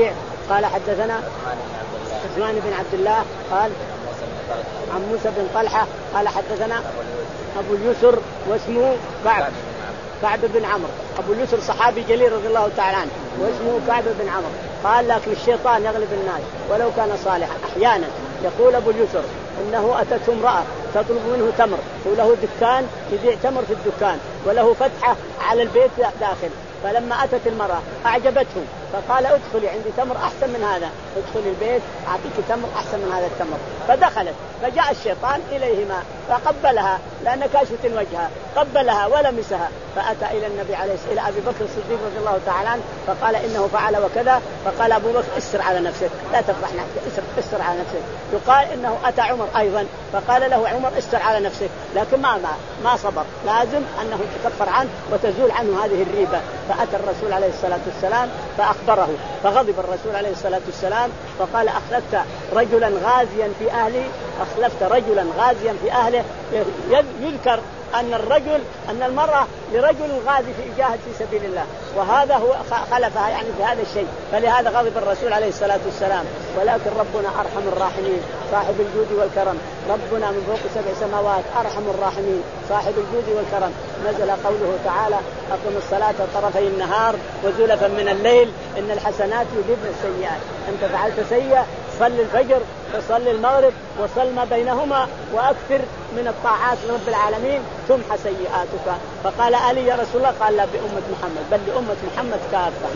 قال حدثنا عثمان بن عبد الله قال عن موسى بن طلحة قال حدثنا أبو اليسر واسمه كعب كعب بن عمرو. أبو اليسر صحابي جليل رضي الله تعالى عنه واسمه كعب بن عمرو. قال لكن الشيطان يغلب الناس ولو كان صالحا. أحيانا يقول أبو اليسر إنه أتته امرأة تطلب منه تمر وله دكان يبيع تمر في الدكان وله فتحة على البيت داخل. فلما أتت المرأة أعجبته فقال ادخلي عندي تمر أحسن من هذا، ادخلي البيت أعطيك تمر أحسن من هذا التمر. فدخلت فجاء الشيطان إليهما فقبلها لأن كاشفة وجهها قبلها ولمسها. فأتى إلى النبي عليه الصلاة والسلام إلى أبي بكر الصديق رضي الله تعالى عنه فقال إنه فعل وكذا. فقال أبو بكر استر على نفسك لا تفرح نفسك استر على نفسك. يقال إنه أتى عمر أيضا فقال له عمر استر على نفسك لكن ما ما, ما صبر لازم أنه تكفر عنه وتزول عنه هذه الريبة. فأتى الرسول عليه الصلاة والسلام فأخبره فغضب الرسول عليه الصلاة والسلام فقال أخلفت رجلا غازيا في أهلي أخلفت رجلا غازيا في أهله. يذكر أن الرجل أن المرأة لرجل غازي في جاهد في سبيل الله وهذا هو خلفها يعني في هذا الشيء. فلهذا غضب الرسول عليه الصلاة والسلام. ولكن ربنا أرحم الراحمين صاحب الجود والكرم. ربنا من فوق سبع سماوات أرحم الراحمين صاحب الجود والكرم. نزل قوله تعالى أقم الصلاة طرفي النهار وزلفا من الليل إن الحسنات يذهبن السيئات. أنت فعلت سيئة صل الفجر وصل المغرب وصل ما بينهما وأكثر من الطاعات لرب العالمين تمحى سيئاتك. فقال علي يا رسول الله قال لا بأمة محمد بل لأمة محمد كافة.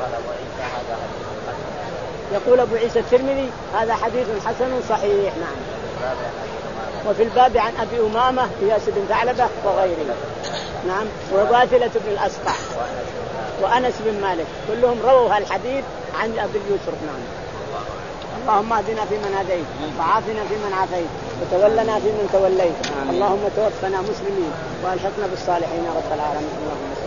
يقول أبو عيسى الترمذي هذا حديث حسن صحيح. نعم. وفي الباب عن أبي أمامة إياس بن ثعلبة وغيره. نعم. وواثلة بن الأسقع وأنس بن مالك كلهم رووا الحديث عن أبي اليسر. نعم. اللهم اهدنا فيمن هديت وعافنا فيمن عافيت وتولنا فيمن توليت. اللهم توفنا مسلمين والحقنا بالصالحين يا رب العالمين. اللهم